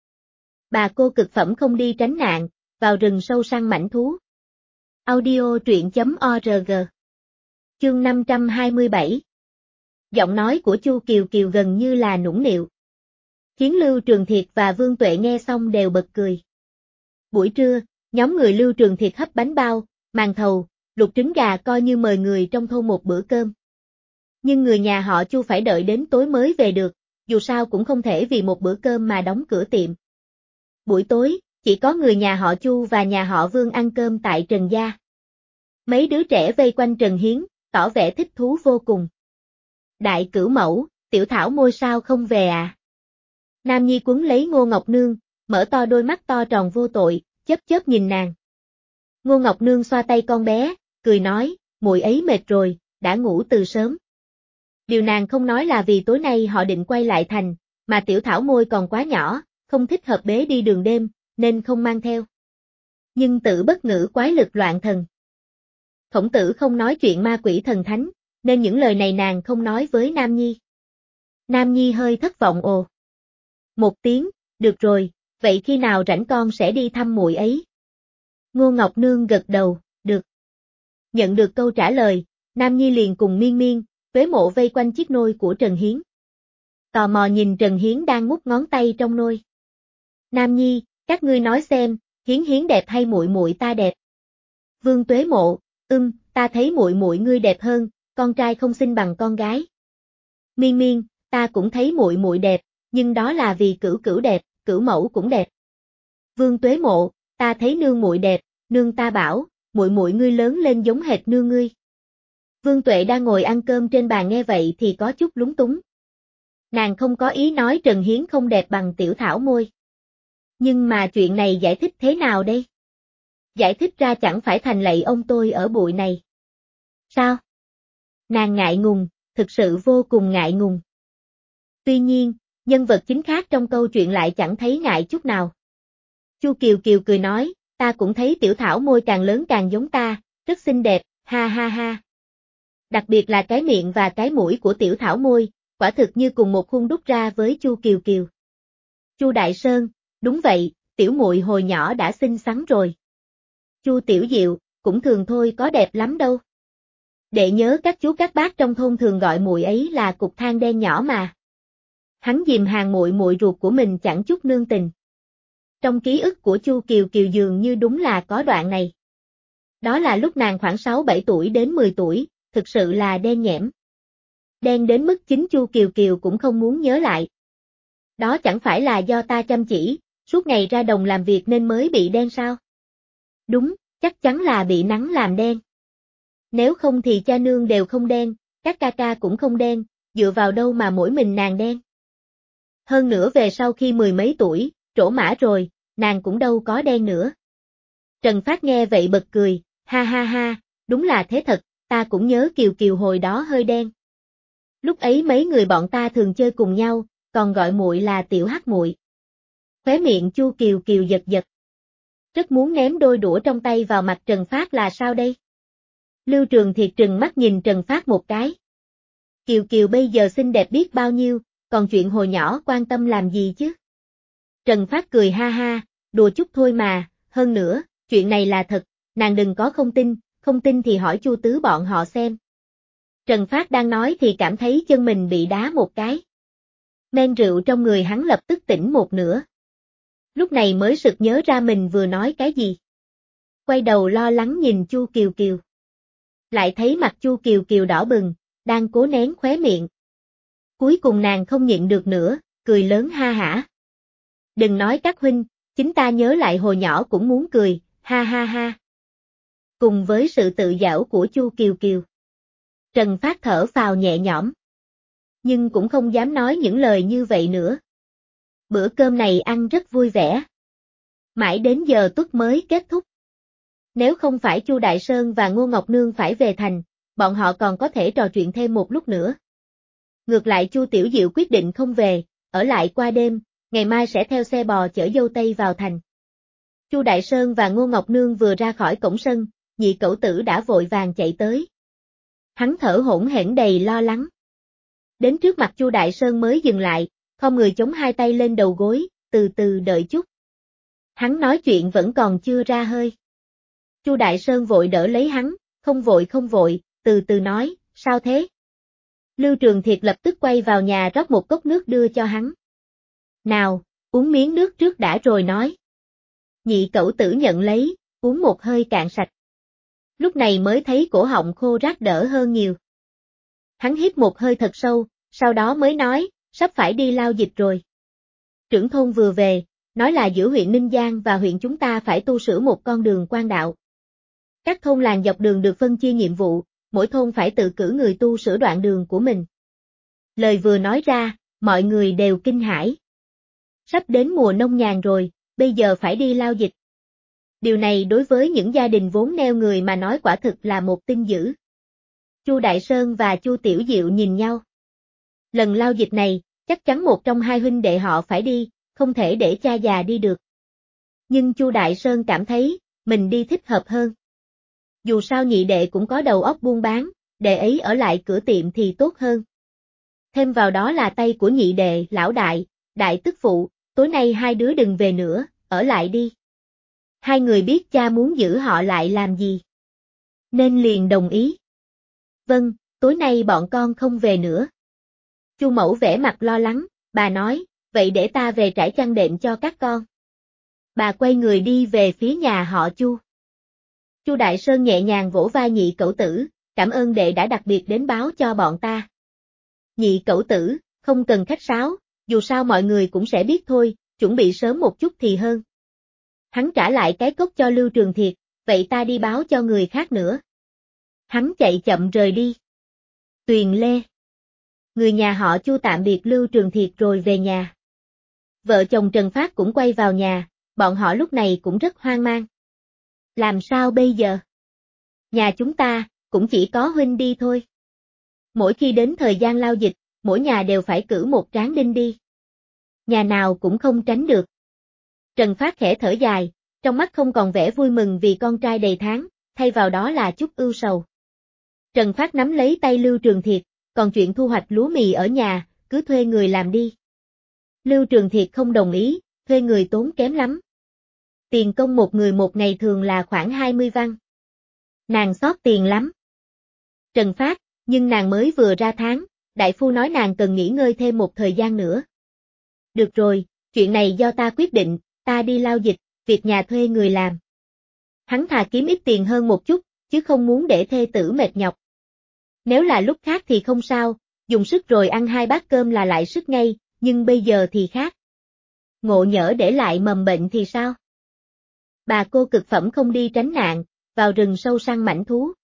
Bà cô cực phẩm không đi tránh nạn, vào rừng sâu săn mãnh thú. Audio truyện chấm org. Chương năm trăm hai mươi bảy. Giọng nói của Chu Kiều Kiều gần như là nũng nịu. Khiến Lưu Trường Thiệt và Vương Tuệ nghe xong đều bật cười. Buổi trưa, nhóm người Lưu Trường Thiệt hấp bánh bao, màn thầu, luộc trứng gà coi như mời người trong thôn một bữa cơm. Nhưng người nhà họ Chu phải đợi đến tối mới về được, dù sao cũng không thể vì một bữa cơm mà đóng cửa tiệm. Buổi tối, chỉ có người nhà họ Chu và nhà họ Vương ăn cơm tại Trần gia. Mấy đứa trẻ vây quanh Trần Hiến, tỏ vẻ thích thú vô cùng. Đại cửu mẫu, tiểu thảo môi sao không về à? Nam Nhi quấn lấy Ngô Ngọc Nương, mở to đôi mắt to tròn vô tội, chớp chớp nhìn nàng. Ngô Ngọc Nương xoa tay con bé, cười nói, muội ấy mệt rồi, đã ngủ từ sớm. Điều nàng không nói là vì tối nay họ định quay lại thành, mà tiểu thảo môi còn quá nhỏ, không thích hợp bế đi đường đêm, nên không mang theo. Nhưng Tử bất ngữ quái lực loạn thần. Khổng Tử không nói chuyện ma quỷ thần thánh, nên những lời này nàng không nói với Nam Nhi. Nam Nhi hơi thất vọng ồ. Một tiếng, được rồi, vậy khi nào rảnh con sẽ đi thăm muội ấy. Ngô Ngọc Nương gật đầu, được. Nhận được câu trả lời, Nam Nhi liền cùng Miên Miên, Tuế Mộ vây quanh chiếc nôi của Trần Hiến. Tò mò nhìn Trần Hiến đang mút ngón tay trong nôi. Nam Nhi, các ngươi nói xem, Hiến Hiến đẹp hay muội muội ta đẹp? Vương Tuế Mộ, ưm, ta thấy muội muội ngươi đẹp hơn, con trai không xinh bằng con gái. Miên Miên, ta cũng thấy muội muội đẹp, nhưng đó là vì Cửu Cửu đẹp, Cửu Mẫu cũng đẹp. Vương Tuế Mộ, ta thấy nương muội đẹp, nương ta bảo, muội muội ngươi lớn lên giống hệt nương ngươi. Vương Tuệ đang ngồi ăn cơm trên bàn nghe vậy thì có chút lúng túng. Nàng không có ý nói Trần Hiến không đẹp bằng Tiểu Thảo Môi. Nhưng mà chuyện này giải thích thế nào đây? Giải thích ra chẳng phải thành lạy ông tôi ở bụi này. Sao? Nàng ngại ngùng, thực sự vô cùng ngại ngùng. Tuy nhiên, nhân vật chính khác trong câu chuyện lại chẳng thấy ngại chút nào. Chu Kiều Kiều cười nói, ta cũng thấy Tiểu Thảo Môi càng lớn càng giống ta, rất xinh đẹp, ha ha ha. Đặc biệt là cái miệng và cái mũi của Tiểu Thảo Môi, quả thực như cùng một khuôn đúc ra với Chu Kiều Kiều. Chu Đại Sơn, đúng vậy, tiểu muội hồi nhỏ đã xinh xắn rồi. Chu Tiểu Diệu, cũng thường thôi có đẹp lắm đâu. Đệ nhớ các chú các bác trong thôn thường gọi muội ấy là cục than đen nhỏ mà. Hắn dìm hàng muội muội ruột của mình chẳng chút nương tình. Trong ký ức của Chu Kiều Kiều dường như đúng là có đoạn này. Đó là lúc nàng khoảng sáu bảy tuổi đến mười tuổi, thực sự là đen nhẽm. Đen đến mức chính Chu Kiều Kiều cũng không muốn nhớ lại. Đó chẳng phải là do ta chăm chỉ, suốt ngày ra đồng làm việc nên mới bị đen sao? Đúng, chắc chắn là bị nắng làm đen. Nếu không thì cha nương đều không đen, các ca ca cũng không đen, dựa vào đâu mà mỗi mình nàng đen. Hơn nữa về sau khi mười mấy tuổi, trổ mã rồi, nàng cũng đâu có đen nữa. Trần Phát nghe vậy bật cười, ha ha ha, đúng là thế thật, ta cũng nhớ Kiều Kiều hồi đó hơi đen. Lúc ấy mấy người bọn ta thường chơi cùng nhau, còn gọi muội là Tiểu Hắc muội. Khóe miệng Chu Kiều Kiều giật giật. Rất muốn ném đôi đũa trong tay vào mặt Trần Phát là sao đây? Lưu Trường Thiệt trừng mắt nhìn Trần Phát một cái. Kiều Kiều bây giờ xinh đẹp biết bao nhiêu, còn chuyện hồi nhỏ quan tâm làm gì chứ? Trần Phát cười ha ha, đùa chút thôi mà, hơn nữa, chuyện này là thật, nàng đừng có không tin, không tin thì hỏi Chu Tứ bọn họ xem. Trần Phát đang nói thì cảm thấy chân mình bị đá một cái. Men rượu trong người hắn lập tức tỉnh một nửa. Lúc này mới sực nhớ ra mình vừa nói cái gì. Quay đầu lo lắng nhìn Chu Kiều Kiều. Lại thấy mặt Chu Kiều Kiều đỏ bừng, đang cố nén khóe miệng. Cuối cùng nàng không nhịn được nữa, cười lớn ha hả. Đừng nói các huynh, chính ta nhớ lại hồi nhỏ cũng muốn cười, ha ha ha. Cùng với sự tự giễu của Chu Kiều Kiều. Trần Phát thở phào nhẹ nhõm. Nhưng cũng không dám nói những lời như vậy nữa. Bữa cơm này ăn rất vui vẻ. Mãi đến giờ tuất mới kết thúc. Nếu không phải Chu Đại Sơn và Ngô Ngọc Nương phải về thành, bọn họ còn có thể trò chuyện thêm một lúc nữa. Ngược lại Chu Tiểu Diệu quyết định không về, ở lại qua đêm, ngày mai sẽ theo xe bò chở dâu tây vào thành. Chu Đại Sơn và Ngô Ngọc Nương vừa ra khỏi cổng sân, nhị cẩu tử đã vội vàng chạy tới. Hắn thở hổn hển đầy lo lắng. Đến trước mặt Chu Đại Sơn mới dừng lại, khom người chống hai tay lên đầu gối, từ từ đợi chút. Hắn nói chuyện vẫn còn chưa ra hơi. Chu Đại Sơn vội đỡ lấy hắn, không vội không vội, từ từ nói, sao thế? Lưu Trường Thiệt lập tức quay vào nhà rót một cốc nước đưa cho hắn. Nào, uống miếng nước trước đã rồi nói. Nhị cẩu tử nhận lấy, uống một hơi cạn sạch. Lúc này mới thấy cổ họng khô rát đỡ hơn nhiều. Hắn hít một hơi thật sâu, sau đó mới nói, sắp phải đi lao dịch rồi. Trưởng thôn vừa về, nói là giữa huyện Ninh Giang và huyện chúng ta phải tu sửa một con đường quan đạo. Các thôn làng dọc đường được phân chia nhiệm vụ, mỗi thôn phải tự cử người tu sửa đoạn đường của mình. Lời vừa nói ra, mọi người đều kinh hãi. Sắp đến mùa nông nhàn rồi, bây giờ phải đi lao dịch. Điều này đối với những gia đình vốn neo người mà nói quả thực là một tin dữ. Chu Đại Sơn và Chu Tiểu Diệu nhìn nhau. Lần lao dịch này, chắc chắn một trong hai huynh đệ họ phải đi, không thể để cha già đi được. Nhưng Chu Đại Sơn cảm thấy, mình đi thích hợp hơn. Dù sao nhị đệ cũng có đầu óc buôn bán, đệ ấy ở lại cửa tiệm thì tốt hơn. Thêm vào đó là tay của nhị đệ, lão đại, đại tức phụ, tối nay hai đứa đừng về nữa, ở lại đi. Hai người biết cha muốn giữ họ lại làm gì, nên liền đồng ý. Vâng, tối nay bọn con không về nữa. Chu Mẫu vẻ mặt lo lắng, bà nói, vậy để ta về trải chăn đệm cho các con. Bà quay người đi về phía nhà họ Chu. Chu Đại Sơn nhẹ nhàng vỗ vai nhị cẩu tử, cảm ơn đệ đã đặc biệt đến báo cho bọn ta. Nhị cẩu tử, không cần khách sáo, dù sao mọi người cũng sẽ biết thôi, chuẩn bị sớm một chút thì hơn. Hắn trả lại cái cốc cho Lưu Trường Thiệt, vậy ta đi báo cho người khác nữa. Hắn chạy chậm rời đi. Tuyền Lê. Người nhà họ Chu tạm biệt Lưu Trường Thiệt rồi về nhà. Vợ chồng Trần Phát cũng quay vào nhà, bọn họ lúc này cũng rất hoang mang. Làm sao bây giờ? Nhà chúng ta, cũng chỉ có huynh đi thôi. Mỗi khi đến thời gian lao dịch, mỗi nhà đều phải cử một tráng đinh đi. Nhà nào cũng không tránh được. Trần Phát khẽ thở dài, trong mắt không còn vẻ vui mừng vì con trai đầy tháng, thay vào đó là chút ưu sầu. Trần Phát nắm lấy tay Lưu Trường Thiệt, còn chuyện thu hoạch lúa mì ở nhà, cứ thuê người làm đi. Lưu Trường Thiệt không đồng ý, thuê người tốn kém lắm. Tiền công một người một ngày thường là khoảng hai mươi văn. Nàng xót tiền lắm. Trần Phát, nhưng nàng mới vừa ra tháng, đại phu nói nàng cần nghỉ ngơi thêm một thời gian nữa. Được rồi, chuyện này do ta quyết định, ta đi lao dịch, việc nhà thuê người làm. Hắn thà kiếm ít tiền hơn một chút, chứ không muốn để thê tử mệt nhọc. Nếu là lúc khác thì không sao, dùng sức rồi ăn hai bát cơm là lại sức ngay, nhưng bây giờ thì khác. Ngộ nhỡ để lại mầm bệnh thì sao? Bà cô cực phẩm không đi tránh nạn, vào rừng sâu săn mãnh thú.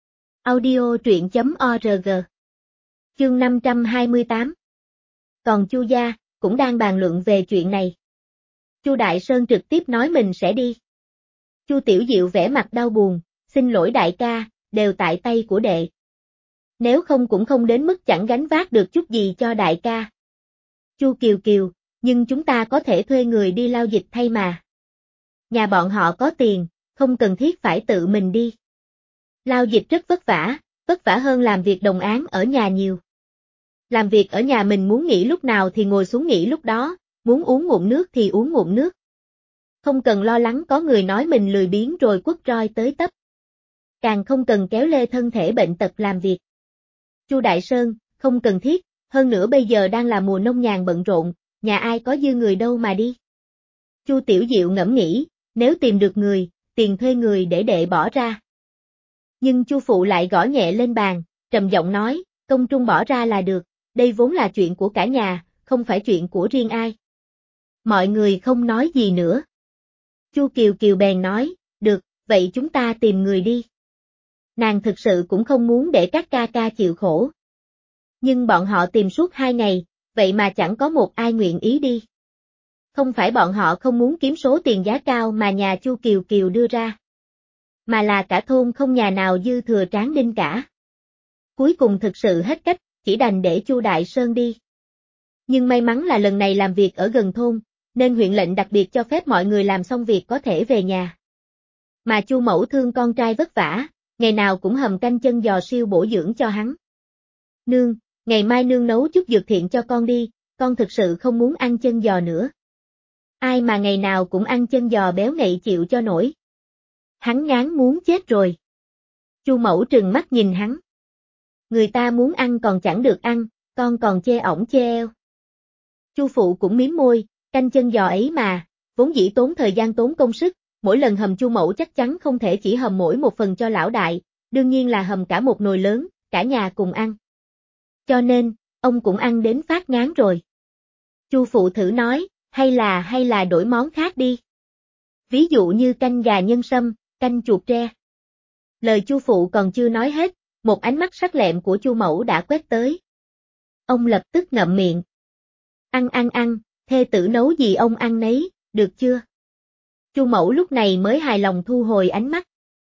Audio truyện chấm org. Chương năm trăm hai mươi tám. Còn Chu gia cũng đang bàn luận về chuyện này. Chu Đại Sơn trực tiếp nói mình sẽ đi. Chu Tiểu Diệu vẻ mặt đau buồn, xin lỗi đại ca, đều tại tay của đệ. Nếu không cũng không đến mức chẳng gánh vác được chút gì cho đại ca. Chu Kiều Kiều, nhưng chúng ta có thể thuê người đi lao dịch thay mà. Nhà bọn họ có tiền, không cần thiết phải tự mình đi. Lao dịch rất vất vả, vất vả hơn làm việc đồng áng ở nhà nhiều. Làm việc ở nhà mình muốn nghỉ lúc nào thì ngồi xuống nghỉ lúc đó, muốn uống ngụm nước thì uống ngụm nước. Không cần lo lắng có người nói mình lười biếng rồi quất roi tới tấp. Càng không cần kéo lê thân thể bệnh tật làm việc. Chu Đại Sơn, không cần thiết, hơn nữa bây giờ đang là mùa nông nhàn bận rộn, nhà ai có dư người đâu mà đi. Chu Tiểu Diệu ngẫm nghĩ, nếu tìm được người, tiền thuê người để đệ bỏ ra. Nhưng Chu phụ lại gõ nhẹ lên bàn, trầm giọng nói, công trung bỏ ra là được, đây vốn là chuyện của cả nhà, không phải chuyện của riêng ai. Mọi người không nói gì nữa. Chu Kiều Kiều bèn nói, được, vậy chúng ta tìm người đi. Nàng thực sự cũng không muốn để các ca ca chịu khổ. Nhưng bọn họ tìm suốt hai ngày, vậy mà chẳng có một ai nguyện ý đi. Không phải bọn họ không muốn kiếm số tiền giá cao mà nhà Chu Kiều Kiều đưa ra. Mà là cả thôn không nhà nào dư thừa tráng đinh cả. Cuối cùng thực sự hết cách, chỉ đành để Chu Đại Sơn đi. Nhưng may mắn là lần này làm việc ở gần thôn, nên huyện lệnh đặc biệt cho phép mọi người làm xong việc có thể về nhà. Mà Chu mẫu thương con trai vất vả, ngày nào cũng hầm canh chân giò siêu bổ dưỡng cho hắn. Nương, ngày mai nương nấu chút dược thiện cho con đi, con thực sự không muốn ăn chân giò nữa. Ai mà ngày nào cũng ăn chân giò béo ngậy chịu cho nổi. Hắn ngán muốn chết rồi. Chu mẫu trừng mắt nhìn hắn. Người ta muốn ăn còn chẳng được ăn, con còn chê ổng chê eo. Chu phụ cũng mím môi, canh chân giò ấy mà, vốn dĩ tốn thời gian tốn công sức, mỗi lần hầm Chu mẫu chắc chắn không thể chỉ hầm mỗi một phần cho lão đại, đương nhiên là hầm cả một nồi lớn, cả nhà cùng ăn. Cho nên, ông cũng ăn đến phát ngán rồi. Chu phụ thử nói, hay là hay là đổi món khác đi. Ví dụ như canh gà nhân sâm, canh chuột tre. Lời Chu phụ còn chưa nói hết, một ánh mắt sắc lẹm của Chu mẫu đã quét tới. Ông lập tức ngậm miệng. Ăn ăn ăn, thê tử nấu gì ông ăn nấy, được chưa? Chu mẫu lúc này mới hài lòng thu hồi ánh mắt.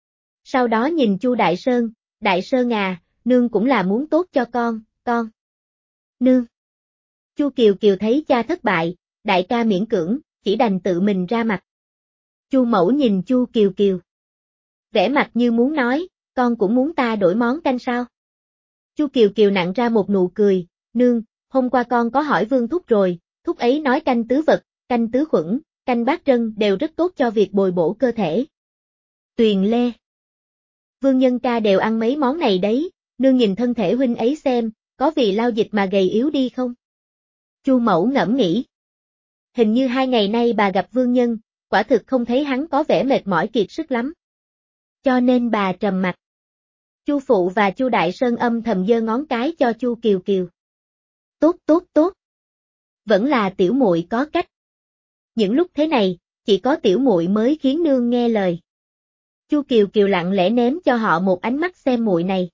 Sau đó nhìn Chu Đại Sơn, Đại Sơn à, nương cũng là muốn tốt cho con, con. Nương. Chu Kiều Kiều thấy cha thất bại, đại ca miễn cưỡng, chỉ đành tự mình ra mặt. Chu Mẫu nhìn Chu Kiều Kiều. Vẻ mặt như muốn nói, con cũng muốn ta đổi món canh sao? Chu Kiều Kiều nặn ra một nụ cười, nương, hôm qua con có hỏi Vương Thúc rồi, Thúc ấy nói canh tứ vật, canh tứ khuẩn, canh bát trân đều rất tốt cho việc bồi bổ cơ thể. Tuyền Lê. Vương Nhân ca đều ăn mấy món này đấy, nương nhìn thân thể huynh ấy xem, có vì lao dịch mà gầy yếu đi không? Chu Mẫu ngẫm nghĩ. Hình như hai ngày nay bà gặp Vương Nhân, quả thực không thấy hắn có vẻ mệt mỏi kiệt sức lắm. Cho nên bà trầm mặc. Chu Phụ và Chu Đại Sơn âm thầm giơ ngón cái cho Chu Kiều Kiều. Tốt tốt tốt. Vẫn là tiểu muội có cách. Những lúc thế này, chỉ có tiểu muội mới khiến nương nghe lời. Chu Kiều Kiều lặng lẽ ném cho họ một ánh mắt xem muội này.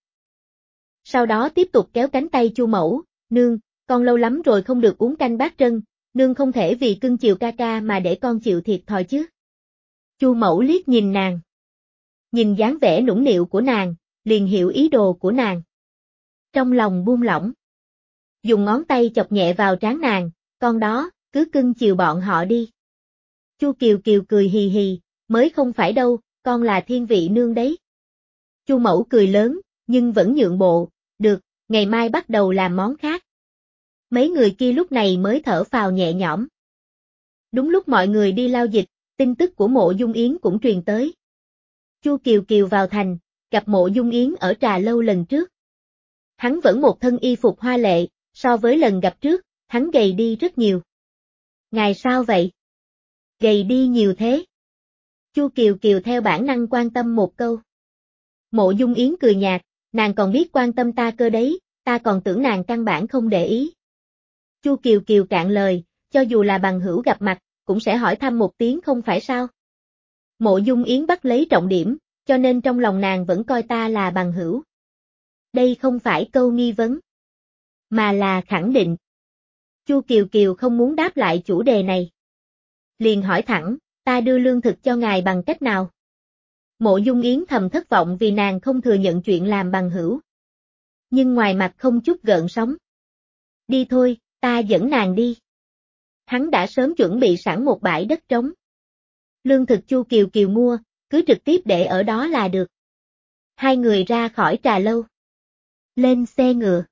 Sau đó tiếp tục kéo cánh tay Chu Mẫu, nương, con lâu lắm rồi không được uống canh bát trân, nương không thể vì cưng chiều ca ca mà để con chịu thiệt thòi chứ. Chu Mẫu liếc nhìn nàng. Nhìn dáng vẻ nũng nịu của nàng, liền hiểu ý đồ của nàng. Trong lòng buông lỏng. Dùng ngón tay chọc nhẹ vào trán nàng, con đó, cứ cưng chiều bọn họ đi. Chu Kiều Kiều cười hì hì, mới không phải đâu, con là thiên vị nương đấy. Chu Mẫu cười lớn, nhưng vẫn nhượng bộ, được, ngày mai bắt đầu làm món khác. Mấy người kia lúc này mới thở phào nhẹ nhõm. Đúng lúc mọi người đi lao dịch, tin tức của Mộ Dung Yến cũng truyền tới. Chu Kiều Kiều vào thành, gặp Mộ Dung Yến ở trà lâu lần trước. Hắn vẫn một thân y phục hoa lệ, so với lần gặp trước, hắn gầy đi rất nhiều. Ngài sao vậy? Gầy đi nhiều thế. Chu Kiều Kiều theo bản năng quan tâm một câu. Mộ Dung Yến cười nhạt, nàng còn biết quan tâm ta cơ đấy, ta còn tưởng nàng căn bản không để ý. Chu Kiều Kiều cạn lời, cho dù là bằng hữu gặp mặt, cũng sẽ hỏi thăm một tiếng không phải sao? Mộ Dung Yến bắt lấy trọng điểm, cho nên trong lòng nàng vẫn coi ta là bằng hữu. Đây không phải câu nghi vấn, mà là khẳng định. Chu Kiều Kiều không muốn đáp lại chủ đề này. Liền hỏi thẳng, ta đưa lương thực cho ngài bằng cách nào? Mộ Dung Yến thầm thất vọng vì nàng không thừa nhận chuyện làm bằng hữu. Nhưng ngoài mặt không chút gợn sóng. Đi thôi, ta dẫn nàng đi. Hắn đã sớm chuẩn bị sẵn một bãi đất trống. Lương thực Chu Kiều Kiều mua, cứ trực tiếp để ở đó là được. Hai người ra khỏi trà lâu. Lên xe ngựa.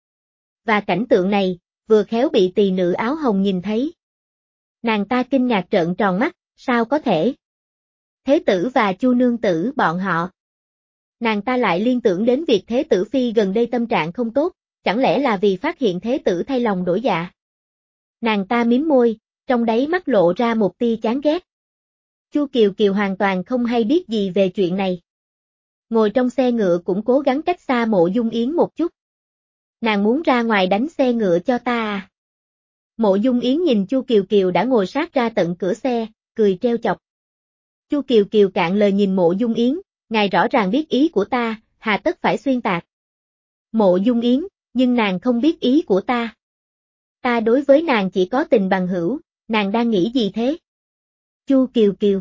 Và cảnh tượng này, vừa khéo bị tỳ nữ áo hồng nhìn thấy. Nàng ta kinh ngạc trợn tròn mắt, sao có thể? Thế tử và Chu nương tử bọn họ. Nàng ta lại liên tưởng đến việc Thế tử phi gần đây tâm trạng không tốt, chẳng lẽ là vì phát hiện Thế tử thay lòng đổi dạ. Nàng ta mím môi, trong đáy mắt lộ ra một tia chán ghét. Chu Kiều Kiều hoàn toàn không hay biết gì về chuyện này. Ngồi trong xe ngựa cũng cố gắng cách xa Mộ Dung Yến một chút. Nàng muốn ra ngoài đánh xe ngựa cho ta à? Mộ Dung Yến nhìn Chu Kiều Kiều đã ngồi sát ra tận cửa xe, cười trêu chọc. Chu Kiều Kiều cạn lời nhìn Mộ Dung Yến, ngài rõ ràng biết ý của ta, hà tất phải xuyên tạc. Mộ Dung Yến, nhưng nàng không biết ý của ta. Ta đối với nàng chỉ có tình bằng hữu, nàng đang nghĩ gì thế? Chu Kiều Kiều.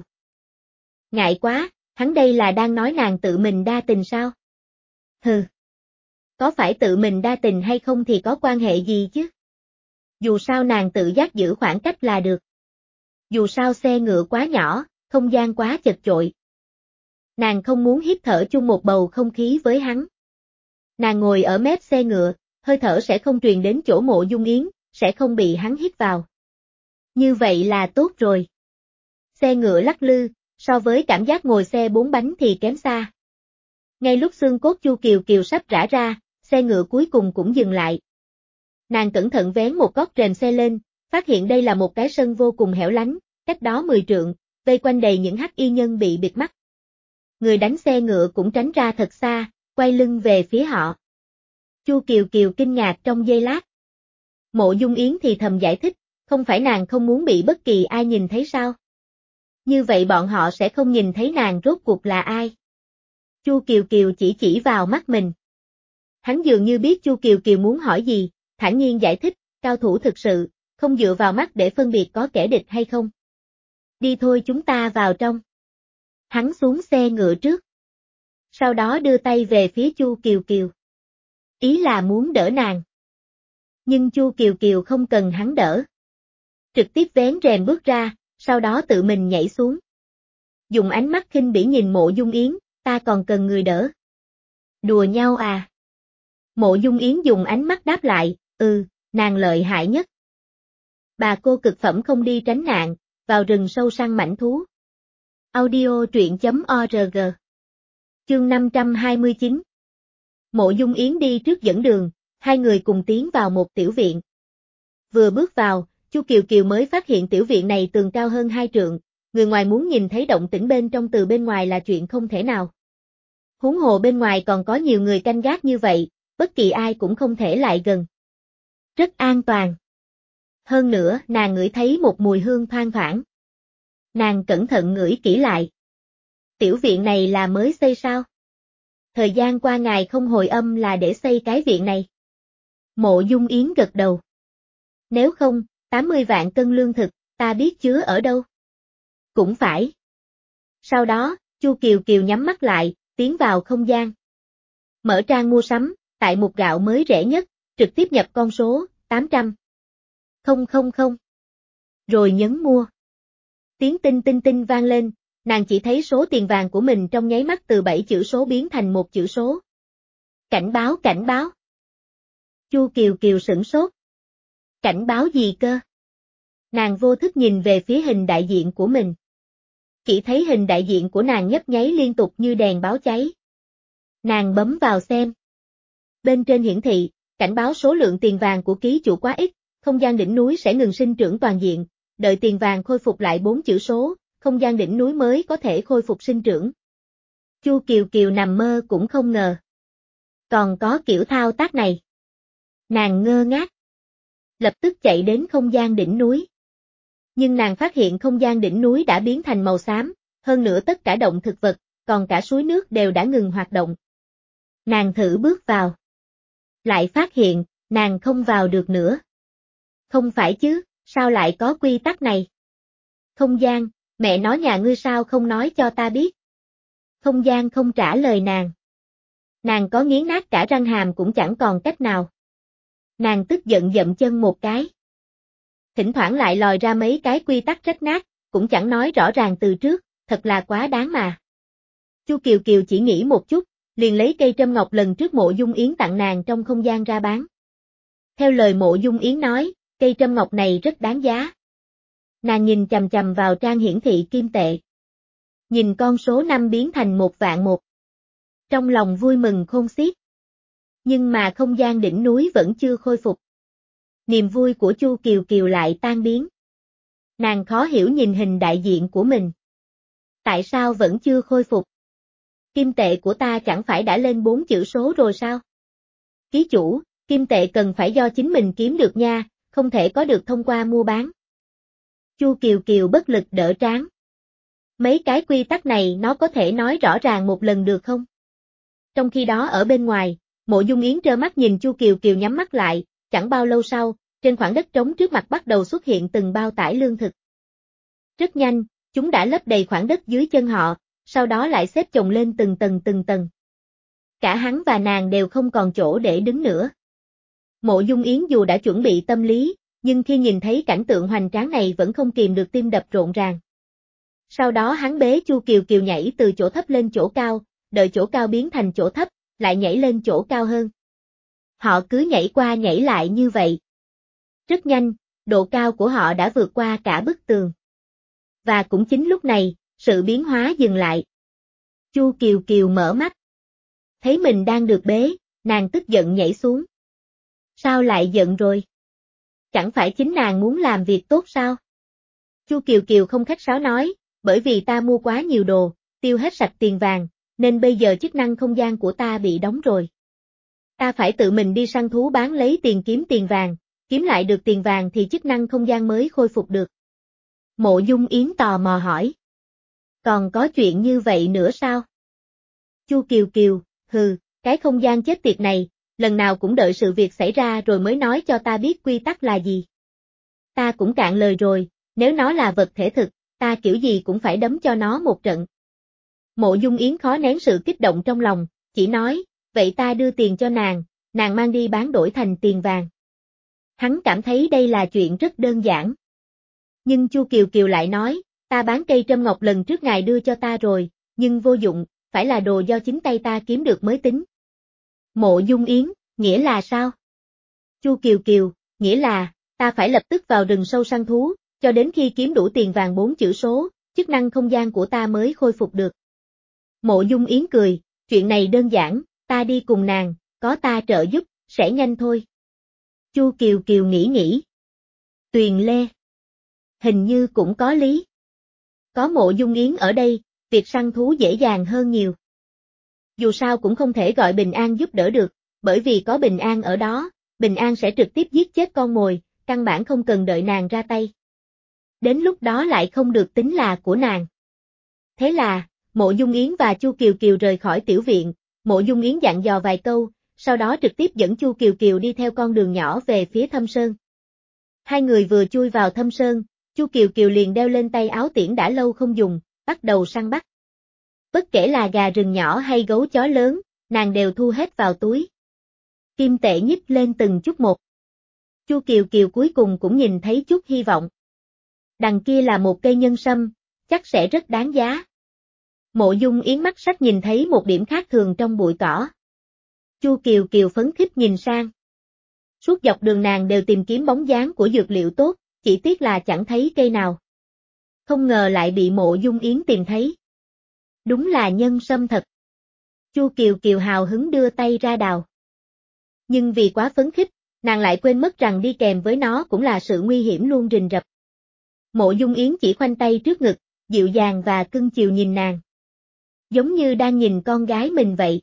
Ngại quá, hắn đây là đang nói nàng tự mình đa tình sao? Hừ. Có phải tự mình đa tình hay không thì có quan hệ gì chứ? Dù sao nàng tự giác giữ khoảng cách là được. Dù sao xe ngựa quá nhỏ, không gian quá chật chội. Nàng không muốn hít thở chung một bầu không khí với hắn. Nàng ngồi ở mép xe ngựa, hơi thở sẽ không truyền đến chỗ Mộ Dung Yến, sẽ không bị hắn hít vào. Như vậy là tốt rồi. Xe ngựa lắc lư, so với cảm giác ngồi xe bốn bánh thì kém xa. Ngay lúc xương cốt Chu Kiều Kiều sắp rã ra, xe ngựa cuối cùng cũng dừng lại. Nàng cẩn thận vén một góc rèm xe lên, phát hiện đây là một cái sân vô cùng hẻo lánh, cách đó mười trượng, vây quanh đầy những hắc y nhân bị bịt mắt. Người đánh xe ngựa cũng tránh ra thật xa, quay lưng về phía họ. Chu Kiều Kiều kinh ngạc trong giây lát. Mộ Dung Yến thì thầm giải thích, không phải nàng không muốn bị bất kỳ ai nhìn thấy sao? Như vậy bọn họ sẽ không nhìn thấy nàng rốt cuộc là ai. Chu Kiều Kiều chỉ chỉ vào mắt mình. Hắn dường như biết Chu Kiều Kiều muốn hỏi gì, thản nhiên giải thích, cao thủ thực sự, không dựa vào mắt để phân biệt có kẻ địch hay không. Đi thôi chúng ta vào trong. Hắn xuống xe ngựa trước. Sau đó đưa tay về phía Chu Kiều Kiều. Ý là muốn đỡ nàng. Nhưng Chu Kiều Kiều không cần hắn đỡ. trực tiếp vén rèm bước ra, sau đó tự mình nhảy xuống. Dùng ánh mắt khinh bỉ nhìn Mộ Dung Yến, ta còn cần người đỡ. Đùa nhau à? Mộ Dung Yến dùng ánh mắt đáp lại, ừ, nàng lợi hại nhất. Bà cô cực phẩm không đi tránh nạn, vào rừng sâu săn mãnh thú. Audio truyện chấm org. Chương năm trăm hai mươi chín. Mộ Dung Yến đi trước dẫn đường, hai người cùng tiến vào một tiểu viện. Vừa bước vào, Chu Kiều Kiều mới phát hiện tiểu viện này tường cao hơn hai trượng, người ngoài muốn nhìn thấy động tĩnh bên trong từ bên ngoài là chuyện không thể nào. Huống hồ bên ngoài còn có nhiều người canh gác như vậy, bất kỳ ai cũng không thể lại gần. Rất an toàn. Hơn nữa, nàng ngửi thấy một mùi hương thoang thoảng. Nàng cẩn thận ngửi kỹ lại. Tiểu viện này là mới xây sao? Thời gian qua ngài không hồi âm là để xây cái viện này. Mộ Dung Yến gật đầu. Nếu không, tám mươi vạn cân lương thực, ta biết chứa ở đâu. Cũng phải. Sau đó, Chu Kiều Kiều nhắm mắt lại, tiến vào không gian. Mở trang mua sắm, tại mục gạo mới rẻ nhất, trực tiếp nhập con số, tám trăm. Không không không. Rồi nhấn mua. Tiếng tinh tinh tinh vang lên, nàng chỉ thấy số tiền vàng của mình trong nháy mắt từ bảy chữ số biến thành một chữ số. Cảnh báo cảnh báo. Chu Kiều Kiều sửng sốt. Cảnh báo gì cơ? Nàng vô thức nhìn về phía hình đại diện của mình. Chỉ thấy hình đại diện của nàng nhấp nháy liên tục như đèn báo cháy. Nàng bấm vào xem. Bên trên hiển thị, cảnh báo số lượng tiền vàng của ký chủ quá ít, không gian đỉnh núi sẽ ngừng sinh trưởng toàn diện, đợi tiền vàng khôi phục lại bốn chữ số, không gian đỉnh núi mới có thể khôi phục sinh trưởng. Chu Kiều Kiều nằm mơ cũng không ngờ. Còn có kiểu thao tác này. Nàng ngơ ngác. Lập tức chạy đến không gian đỉnh núi. Nhưng nàng phát hiện không gian đỉnh núi đã biến thành màu xám, hơn nữa tất cả động thực vật, còn cả suối nước đều đã ngừng hoạt động. Nàng thử bước vào. Lại phát hiện, nàng không vào được nữa. Không phải chứ, sao lại có quy tắc này? Không gian, mẹ nói nhà ngươi sao không nói cho ta biết? Không gian không trả lời nàng. Nàng có nghiến nát cả răng hàm cũng chẳng còn cách nào. Nàng tức giận dậm chân một cái. Thỉnh thoảng lại lòi ra mấy cái quy tắc rách nát, cũng chẳng nói rõ ràng từ trước, thật là quá đáng mà. Chu Kiều Kiều chỉ nghĩ một chút, liền lấy cây trâm ngọc lần trước Mộ Dung Yến tặng nàng trong không gian ra bán. Theo lời Mộ Dung Yến nói, cây trâm ngọc này rất đáng giá. Nàng nhìn chằm chằm vào trang hiển thị kim tệ. Nhìn con số năm biến thành một vạn một. Trong lòng vui mừng khôn xiết. Nhưng mà không gian đỉnh núi vẫn chưa khôi phục. Niềm vui của Chu Kiều Kiều lại tan biến. Nàng khó hiểu nhìn hình đại diện của mình. Tại sao vẫn chưa khôi phục? Kim tệ của ta chẳng phải đã lên bốn chữ số rồi sao? Ký chủ, kim tệ cần phải do chính mình kiếm được nha, không thể có được thông qua mua bán. Chu Kiều Kiều bất lực đỡ trán. Mấy cái quy tắc này nó có thể nói rõ ràng một lần được không? Trong khi đó ở bên ngoài, Mộ Dung Yến trơ mắt nhìn Chu Kiều Kiều nhắm mắt lại, chẳng bao lâu sau, trên khoảng đất trống trước mặt bắt đầu xuất hiện từng bao tải lương thực. Rất nhanh, chúng đã lấp đầy khoảng đất dưới chân họ, sau đó lại xếp chồng lên từng tầng từng tầng. Cả hắn và nàng đều không còn chỗ để đứng nữa. Mộ Dung Yến dù đã chuẩn bị tâm lý, nhưng khi nhìn thấy cảnh tượng hoành tráng này vẫn không kìm được tim đập rộn ràng. Sau đó hắn bế Chu Kiều Kiều nhảy từ chỗ thấp lên chỗ cao, đợi chỗ cao biến thành chỗ thấp, lại nhảy lên chỗ cao hơn. Họ cứ nhảy qua nhảy lại như vậy. Rất nhanh, độ cao của họ đã vượt qua cả bức tường. Và cũng chính lúc này, sự biến hóa dừng lại. Chu Kiều Kiều mở mắt. Thấy mình đang được bế, nàng tức giận nhảy xuống. Sao lại giận rồi? Chẳng phải chính nàng muốn làm việc tốt sao? Chu Kiều Kiều không khách sáo nói, bởi vì ta mua quá nhiều đồ, tiêu hết sạch tiền vàng, nên bây giờ chức năng không gian của ta bị đóng rồi. Ta phải tự mình đi săn thú bán lấy tiền kiếm tiền vàng, kiếm lại được tiền vàng thì chức năng không gian mới khôi phục được. Mộ Dung Yến tò mò hỏi. Còn có chuyện như vậy nữa sao? Chu Kiều Kiều, hừ, cái không gian chết tiệt này, lần nào cũng đợi sự việc xảy ra rồi mới nói cho ta biết quy tắc là gì. Ta cũng cạn lời rồi, nếu nó là vật thể thực, ta kiểu gì cũng phải đấm cho nó một trận. Mộ Dung Yến khó nén sự kích động trong lòng, chỉ nói, vậy ta đưa tiền cho nàng, nàng mang đi bán đổi thành tiền vàng. Hắn cảm thấy đây là chuyện rất đơn giản. Nhưng Chu Kiều Kiều lại nói, ta bán cây trâm ngọc lần trước ngài đưa cho ta rồi, nhưng vô dụng, phải là đồ do chính tay ta kiếm được mới tính. Mộ Dung Yến, nghĩa là sao? Chu Kiều Kiều, nghĩa là, ta phải lập tức vào rừng sâu săn thú, cho đến khi kiếm đủ tiền vàng bốn chữ số, chức năng không gian của ta mới khôi phục được. Mộ Dung Yến cười, chuyện này đơn giản, ta đi cùng nàng, có ta trợ giúp, sẽ nhanh thôi. Chu Kiều Kiều nghĩ nghĩ. Tuyền Lê. Hình như cũng có lý. Có Mộ Dung Yến ở đây, việc săn thú dễ dàng hơn nhiều. Dù sao cũng không thể gọi Bình An giúp đỡ được, bởi vì có Bình An ở đó, Bình An sẽ trực tiếp giết chết con mồi, căn bản không cần đợi nàng ra tay. Đến lúc đó lại không được tính là của nàng. Thế là, Mộ Dung Yến và Chu Kiều Kiều rời khỏi tiểu viện, Mộ Dung Yến dặn dò vài câu, sau đó trực tiếp dẫn Chu Kiều Kiều đi theo con đường nhỏ về phía Thâm Sơn. Hai người vừa chui vào Thâm Sơn, Chu Kiều Kiều liền đeo lên tay áo tiễn đã lâu không dùng, bắt đầu săn bắt. Bất kể là gà rừng nhỏ hay gấu chó lớn, nàng đều thu hết vào túi. Kim tệ nhích lên từng chút một. Chu Kiều Kiều cuối cùng cũng nhìn thấy chút hy vọng. Đằng kia là một cây nhân sâm, chắc sẽ rất đáng giá. Mộ Dung Yến mắt sắc nhìn thấy một điểm khác thường trong bụi cỏ. Chu Kiều Kiều phấn khích nhìn sang. Suốt dọc đường nàng đều tìm kiếm bóng dáng của dược liệu tốt, chỉ tiếc là chẳng thấy cây nào. Không ngờ lại bị Mộ Dung Yến tìm thấy. Đúng là nhân sâm thật. Chu Kiều Kiều hào hứng đưa tay ra đào. Nhưng vì quá phấn khích, nàng lại quên mất rằng đi kèm với nó cũng là sự nguy hiểm luôn rình rập. Mộ Dung Yến chỉ khoanh tay trước ngực, dịu dàng và cưng chiều nhìn nàng. Giống như đang nhìn con gái mình vậy.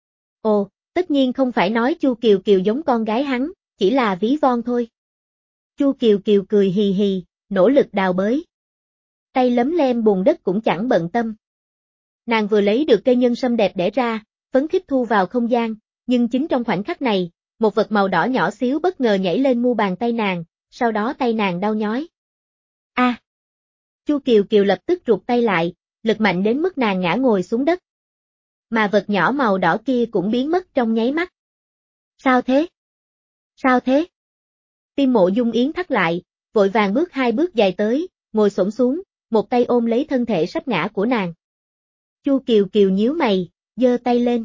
Ồ, tất nhiên không phải nói Chu Kiều Kiều giống con gái hắn, chỉ là ví von thôi. Chu Kiều Kiều cười hì hì, nỗ lực đào bới. Tay lấm lem bùn đất cũng chẳng bận tâm. Nàng vừa lấy được cây nhân sâm đẹp đẽ ra, phấn khích thu vào không gian, nhưng chính trong khoảnh khắc này, một vật màu đỏ nhỏ xíu bất ngờ nhảy lên mu bàn tay nàng, sau đó tay nàng đau nhói. A! À, Chu Kiều Kiều lập tức rụt tay lại, lực mạnh đến mức nàng ngã ngồi xuống đất. Mà vật nhỏ màu đỏ kia cũng biến mất trong nháy mắt. Sao thế? Sao thế? Tim Mộ Dung Yến thắt lại, vội vàng bước hai bước dài tới, ngồi xổm xuống, một tay ôm lấy thân thể sắp ngã của nàng. Chu Kiều Kiều nhíu mày, giơ tay lên.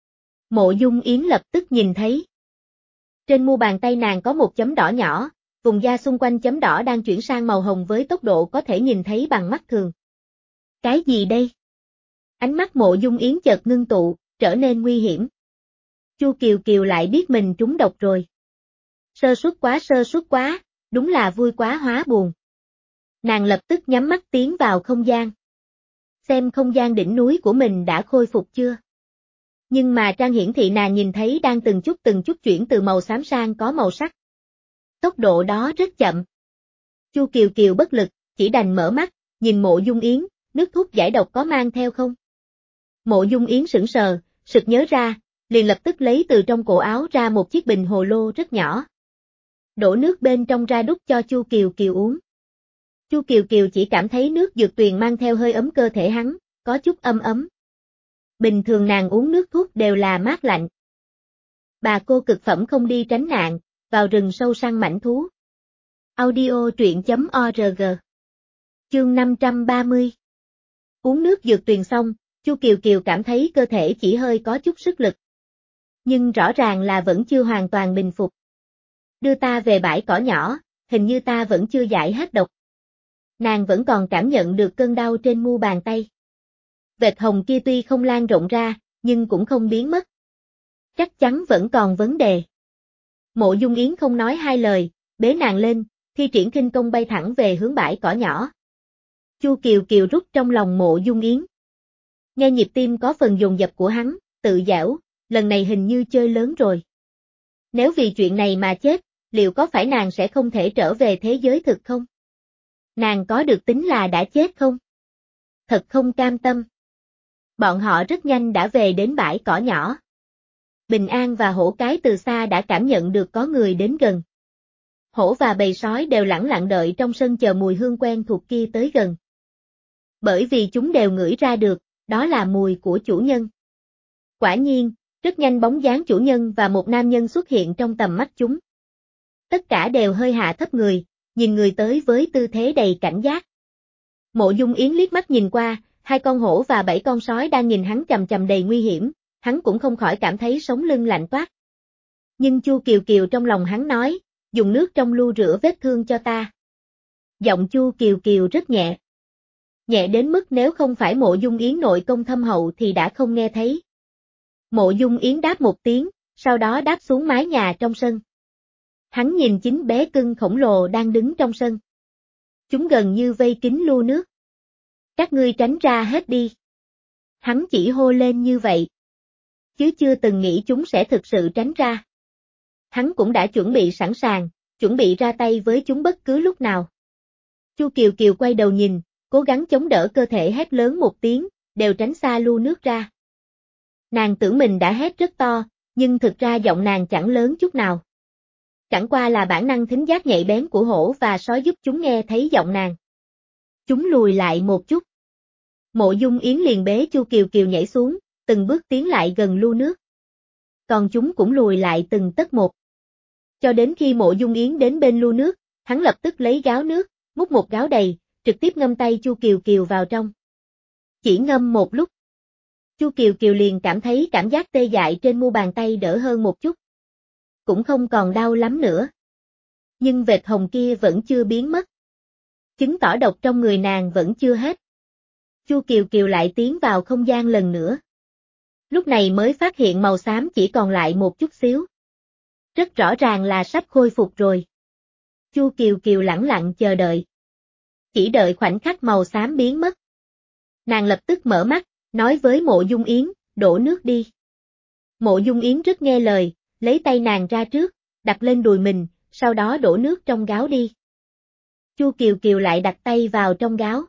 Mộ Dung Yến lập tức nhìn thấy. Trên mu bàn tay nàng có một chấm đỏ nhỏ, vùng da xung quanh chấm đỏ đang chuyển sang màu hồng với tốc độ có thể nhìn thấy bằng mắt thường. Cái gì đây? Ánh mắt Mộ Dung Yến chợt ngưng tụ, trở nên nguy hiểm. Chu Kiều Kiều lại biết mình trúng độc rồi. Sơ suất quá sơ suất quá, đúng là vui quá hóa buồn. Nàng lập tức nhắm mắt tiến vào không gian. Xem không gian đỉnh núi của mình đã khôi phục chưa? Nhưng mà trang hiển thị nàng nhìn thấy đang từng chút từng chút chuyển từ màu xám sang có màu sắc. Tốc độ đó rất chậm. Chu Kiều Kiều bất lực, chỉ đành mở mắt, nhìn Mộ Dung Yến, nước thuốc giải độc có mang theo không? Mộ Dung Yến sững sờ, sực nhớ ra, liền lập tức lấy từ trong cổ áo ra một chiếc bình hồ lô rất nhỏ. Đổ nước bên trong ra đút cho Chu Kiều Kiều uống. Chu Kiều Kiều chỉ cảm thấy nước dược tuyền mang theo hơi ấm cơ thể hắn, có chút âm ấm. Bình thường nàng uống nước thuốc đều là mát lạnh. Bà cô cực phẩm không đi tránh nạn, vào rừng sâu săn mãnh thú. Audio truyện chấm org. Chương năm trăm ba mươi. Uống nước dược tuyền xong, Chu Kiều Kiều cảm thấy cơ thể chỉ hơi có chút sức lực. Nhưng rõ ràng là vẫn chưa hoàn toàn bình phục. Đưa ta về bãi cỏ nhỏ, hình như ta vẫn chưa giải hết độc. Nàng vẫn còn cảm nhận được cơn đau trên mu bàn tay. Vệt hồng kia tuy không lan rộng ra, nhưng cũng không biến mất. Chắc chắn vẫn còn vấn đề. Mộ Dung Yến không nói hai lời, bế nàng lên, thi triển khinh công bay thẳng về hướng bãi cỏ nhỏ. Chu Kiều Kiều rút trong lòng Mộ Dung Yến. Nghe nhịp tim có phần dồn dập của hắn, tự giễu, lần này hình như chơi lớn rồi. Nếu vì chuyện này mà chết, liệu có phải nàng sẽ không thể trở về thế giới thực không? Nàng có được tính là đã chết không? Thật không cam tâm. Bọn họ rất nhanh đã về đến bãi cỏ nhỏ. Bình An và Hổ Cái từ xa đã cảm nhận được có người đến gần. Hổ và bầy sói đều lẳng lặng đợi trong sân chờ mùi hương quen thuộc kia tới gần. Bởi vì chúng đều ngửi ra được, đó là mùi của chủ nhân. Quả nhiên, rất nhanh bóng dáng chủ nhân và một nam nhân xuất hiện trong tầm mắt chúng. Tất cả đều hơi hạ thấp người, nhìn người tới với tư thế đầy cảnh giác. Mộ Dung Yến liếc mắt nhìn qua, hai con hổ và bảy con sói đang nhìn hắn chằm chằm đầy nguy hiểm, hắn cũng không khỏi cảm thấy sống lưng lạnh toát. Nhưng Chu Kiều Kiều trong lòng hắn nói, dùng nước trong lu rửa vết thương cho ta. Giọng Chu Kiều Kiều rất nhẹ. Nhẹ đến mức nếu không phải Mộ Dung Yến nội công thâm hậu thì đã không nghe thấy. Mộ Dung Yến đáp một tiếng, sau đó đáp xuống mái nhà trong sân. Hắn nhìn chính bé cưng khổng lồ đang đứng trong sân. Chúng gần như vây kín lu nước. Các ngươi tránh ra hết đi. Hắn chỉ hô lên như vậy. Chứ chưa từng nghĩ chúng sẽ thực sự tránh ra. Hắn cũng đã chuẩn bị sẵn sàng, chuẩn bị ra tay với chúng bất cứ lúc nào. Chu Kiều Kiều quay đầu nhìn, cố gắng chống đỡ cơ thể hét lớn một tiếng, đều tránh xa lu nước ra. Nàng tưởng mình đã hét rất to, nhưng thực ra giọng nàng chẳng lớn chút nào. Chẳng qua là bản năng thính giác nhạy bén của hổ và sói giúp chúng nghe thấy giọng nàng. Chúng lùi lại một chút. Mộ Dung Yến liền bế Chu Kiều Kiều nhảy xuống, từng bước tiến lại gần lu nước. Còn chúng cũng lùi lại từng tấc một. Cho đến khi Mộ Dung Yến đến bên lu nước, hắn lập tức lấy gáo nước, múc một gáo đầy, trực tiếp ngâm tay Chu Kiều Kiều vào trong. Chỉ ngâm một lúc. Chu Kiều Kiều liền cảm thấy cảm giác tê dại trên mu bàn tay đỡ hơn một chút. Cũng không còn đau lắm nữa. Nhưng vệt hồng kia vẫn chưa biến mất. Chứng tỏ độc trong người nàng vẫn chưa hết. Chu Kiều Kiều lại tiến vào không gian lần nữa. Lúc này mới phát hiện màu xám chỉ còn lại một chút xíu. Rất rõ ràng là sắp khôi phục rồi. Chu Kiều Kiều lẳng lặng chờ đợi. Chỉ đợi khoảnh khắc màu xám biến mất. Nàng lập tức mở mắt, nói với Mộ Dung Yến, đổ nước đi. Mộ Dung Yến rất nghe lời, lấy tay nàng ra trước, đặt lên đùi mình, sau đó đổ nước trong gáo đi. Chu Kiều Kiều lại đặt tay vào trong gáo.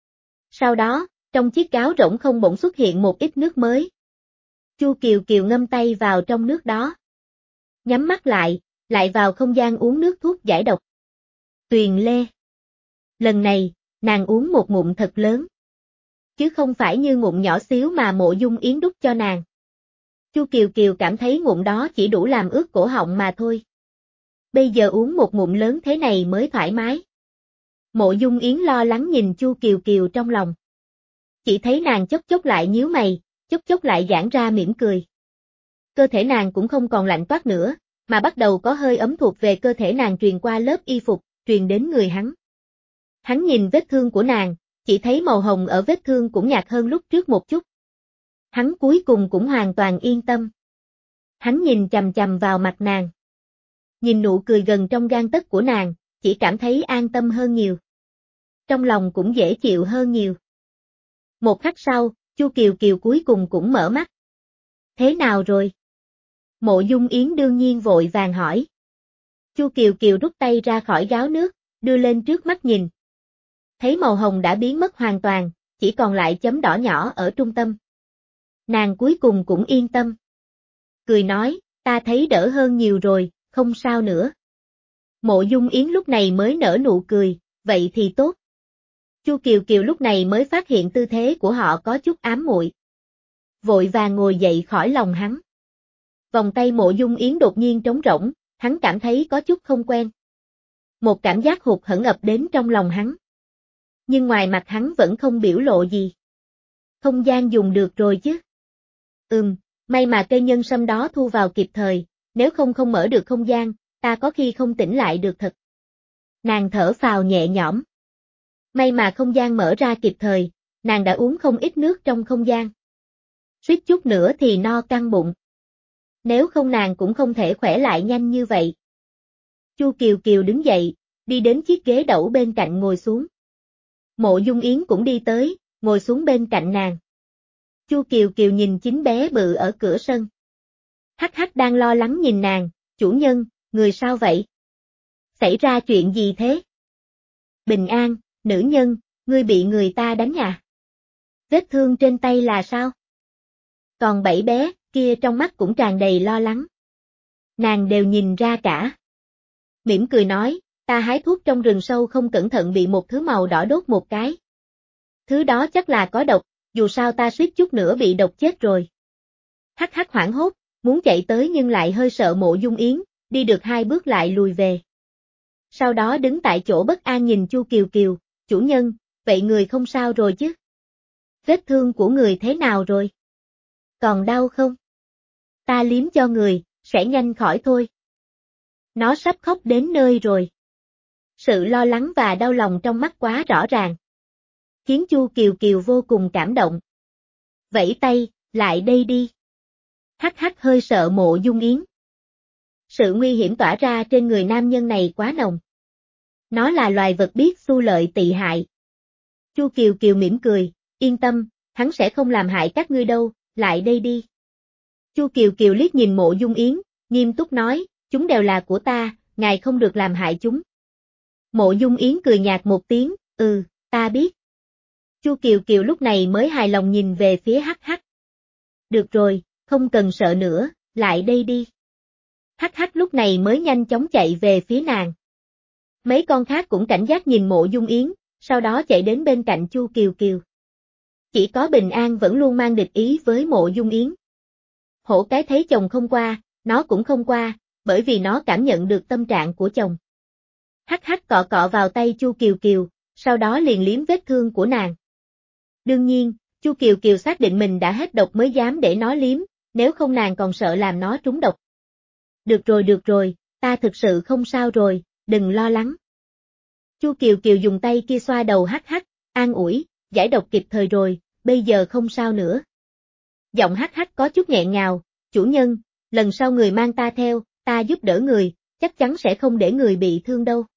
Sau đó, trong chiếc gáo rỗng không bỗng xuất hiện một ít nước mới. Chu Kiều Kiều ngâm tay vào trong nước đó. Nhắm mắt lại, lại vào không gian uống nước thuốc giải độc. Tuyền Lê. Lần này, nàng uống một ngụm thật lớn. Chứ không phải như ngụm nhỏ xíu mà Mộ Dung Yến đút cho nàng. Chu Kiều Kiều cảm thấy ngụm đó chỉ đủ làm ướt cổ họng mà thôi. Bây giờ uống một ngụm lớn thế này mới thoải mái. Mộ Dung Yến lo lắng nhìn Chu Kiều Kiều trong lòng. Chỉ thấy nàng chốc chốc lại nhíu mày, chốc chốc lại giãn ra mỉm cười. Cơ thể nàng cũng không còn lạnh toát nữa, mà bắt đầu có hơi ấm thuộc về cơ thể nàng truyền qua lớp y phục, truyền đến người hắn. Hắn nhìn vết thương của nàng, chỉ thấy màu hồng ở vết thương cũng nhạt hơn lúc trước một chút. Hắn cuối cùng cũng hoàn toàn yên tâm. Hắn nhìn chằm chằm vào mặt nàng. Nhìn nụ cười gần trong gang tấc của nàng, chỉ cảm thấy an tâm hơn nhiều. Trong lòng cũng dễ chịu hơn nhiều. Một khắc sau, Chu Kiều Kiều cuối cùng cũng mở mắt. Thế nào rồi? Mộ Dung Yến đương nhiên vội vàng hỏi. Chu Kiều Kiều rút tay ra khỏi gáo nước, đưa lên trước mắt nhìn. Thấy màu hồng đã biến mất hoàn toàn, chỉ còn lại chấm đỏ nhỏ ở trung tâm. Nàng cuối cùng cũng yên tâm. Cười nói, ta thấy đỡ hơn nhiều rồi, không sao nữa. Mộ Dung Yến lúc này mới nở nụ cười, vậy thì tốt. Chu Kiều Kiều lúc này mới phát hiện tư thế của họ có chút ám muội. Vội vàng ngồi dậy khỏi lòng hắn. Vòng tay Mộ Dung Yến đột nhiên trống rỗng, hắn cảm thấy có chút không quen. Một cảm giác hụt hẫng ập đến trong lòng hắn. Nhưng ngoài mặt hắn vẫn không biểu lộ gì. Không gian dùng được rồi chứ. Ừm, may mà cây nhân sâm đó thu vào kịp thời, nếu không không mở được không gian, ta có khi không tỉnh lại được thật. Nàng thở phào nhẹ nhõm. May mà không gian mở ra kịp thời, nàng đã uống không ít nước trong không gian. Suýt chút nữa thì no căng bụng. Nếu không nàng cũng không thể khỏe lại nhanh như vậy. Chu Kiều Kiều đứng dậy, đi đến chiếc ghế đẩu bên cạnh ngồi xuống. Mộ Dung Yến cũng đi tới, ngồi xuống bên cạnh nàng. Chu Kiều Kiều nhìn chính bé bự ở cửa sân. Hắc Hắc đang lo lắng nhìn nàng, chủ nhân, người sao vậy? Xảy ra chuyện gì thế? Bình an, nữ nhân, ngươi bị người ta đánh à? Vết thương trên tay là sao? Còn bảy bé, kia trong mắt cũng tràn đầy lo lắng. Nàng đều nhìn ra cả. Mỉm cười nói, ta hái thuốc trong rừng sâu không cẩn thận bị một thứ màu đỏ đốt một cái. Thứ đó chắc là có độc, dù sao ta suýt chút nữa bị độc chết rồi. Hắc Hắc hoảng hốt, muốn chạy tới nhưng lại hơi sợ Mộ Dung Yến, đi được hai bước lại lùi về. Sau đó đứng tại chỗ bất an nhìn Chu Kiều Kiều, chủ nhân, vậy người không sao rồi chứ? Vết thương của người thế nào rồi? Còn đau không? Ta liếm cho người, sẽ nhanh khỏi thôi. Nó sắp khóc đến nơi rồi. Sự lo lắng và đau lòng trong mắt quá rõ ràng, khiến Chu Kiều Kiều vô cùng cảm động. Vẫy tay, lại đây đi. Hắc hắc hơi sợ Mộ Dung Yến. Sự nguy hiểm tỏa ra trên người nam nhân này quá nồng. Nó là loài vật biết xu lợi tị hại. Chu Kiều Kiều mỉm cười, yên tâm, hắn sẽ không làm hại các ngươi đâu, lại đây đi. Chu Kiều Kiều liếc nhìn Mộ Dung Yến, nghiêm túc nói, chúng đều là của ta, ngài không được làm hại chúng. Mộ Dung Yến cười nhạt một tiếng, ừ, ta biết. Chu Kiều Kiều lúc này mới hài lòng nhìn về phía Hắc Hắc. Được rồi, không cần sợ nữa, lại đây đi. Hắc Hắc lúc này mới nhanh chóng chạy về phía nàng. Mấy con khác cũng cảnh giác nhìn Mộ Dung Yến, sau đó chạy đến bên cạnh Chu Kiều Kiều. Chỉ có Bình An vẫn luôn mang địch ý với Mộ Dung Yến. Hổ cái thấy chồng không qua, nó cũng không qua, bởi vì nó cảm nhận được tâm trạng của chồng. Hắc Hắc cọ cọ vào tay Chu Kiều Kiều, sau đó liền liếm vết thương của nàng. Đương nhiên, Chu Kiều Kiều xác định mình đã hết độc mới dám để nó liếm, nếu không nàng còn sợ làm nó trúng độc. Được rồi được rồi, ta thực sự không sao rồi, đừng lo lắng. Chu Kiều Kiều dùng tay kia xoa đầu Hắc Hắc, an ủi, giải độc kịp thời rồi, bây giờ không sao nữa. Giọng Hắc Hắc có chút nghẹn ngào, chủ nhân, lần sau người mang ta theo, ta giúp đỡ người, chắc chắn sẽ không để người bị thương đâu.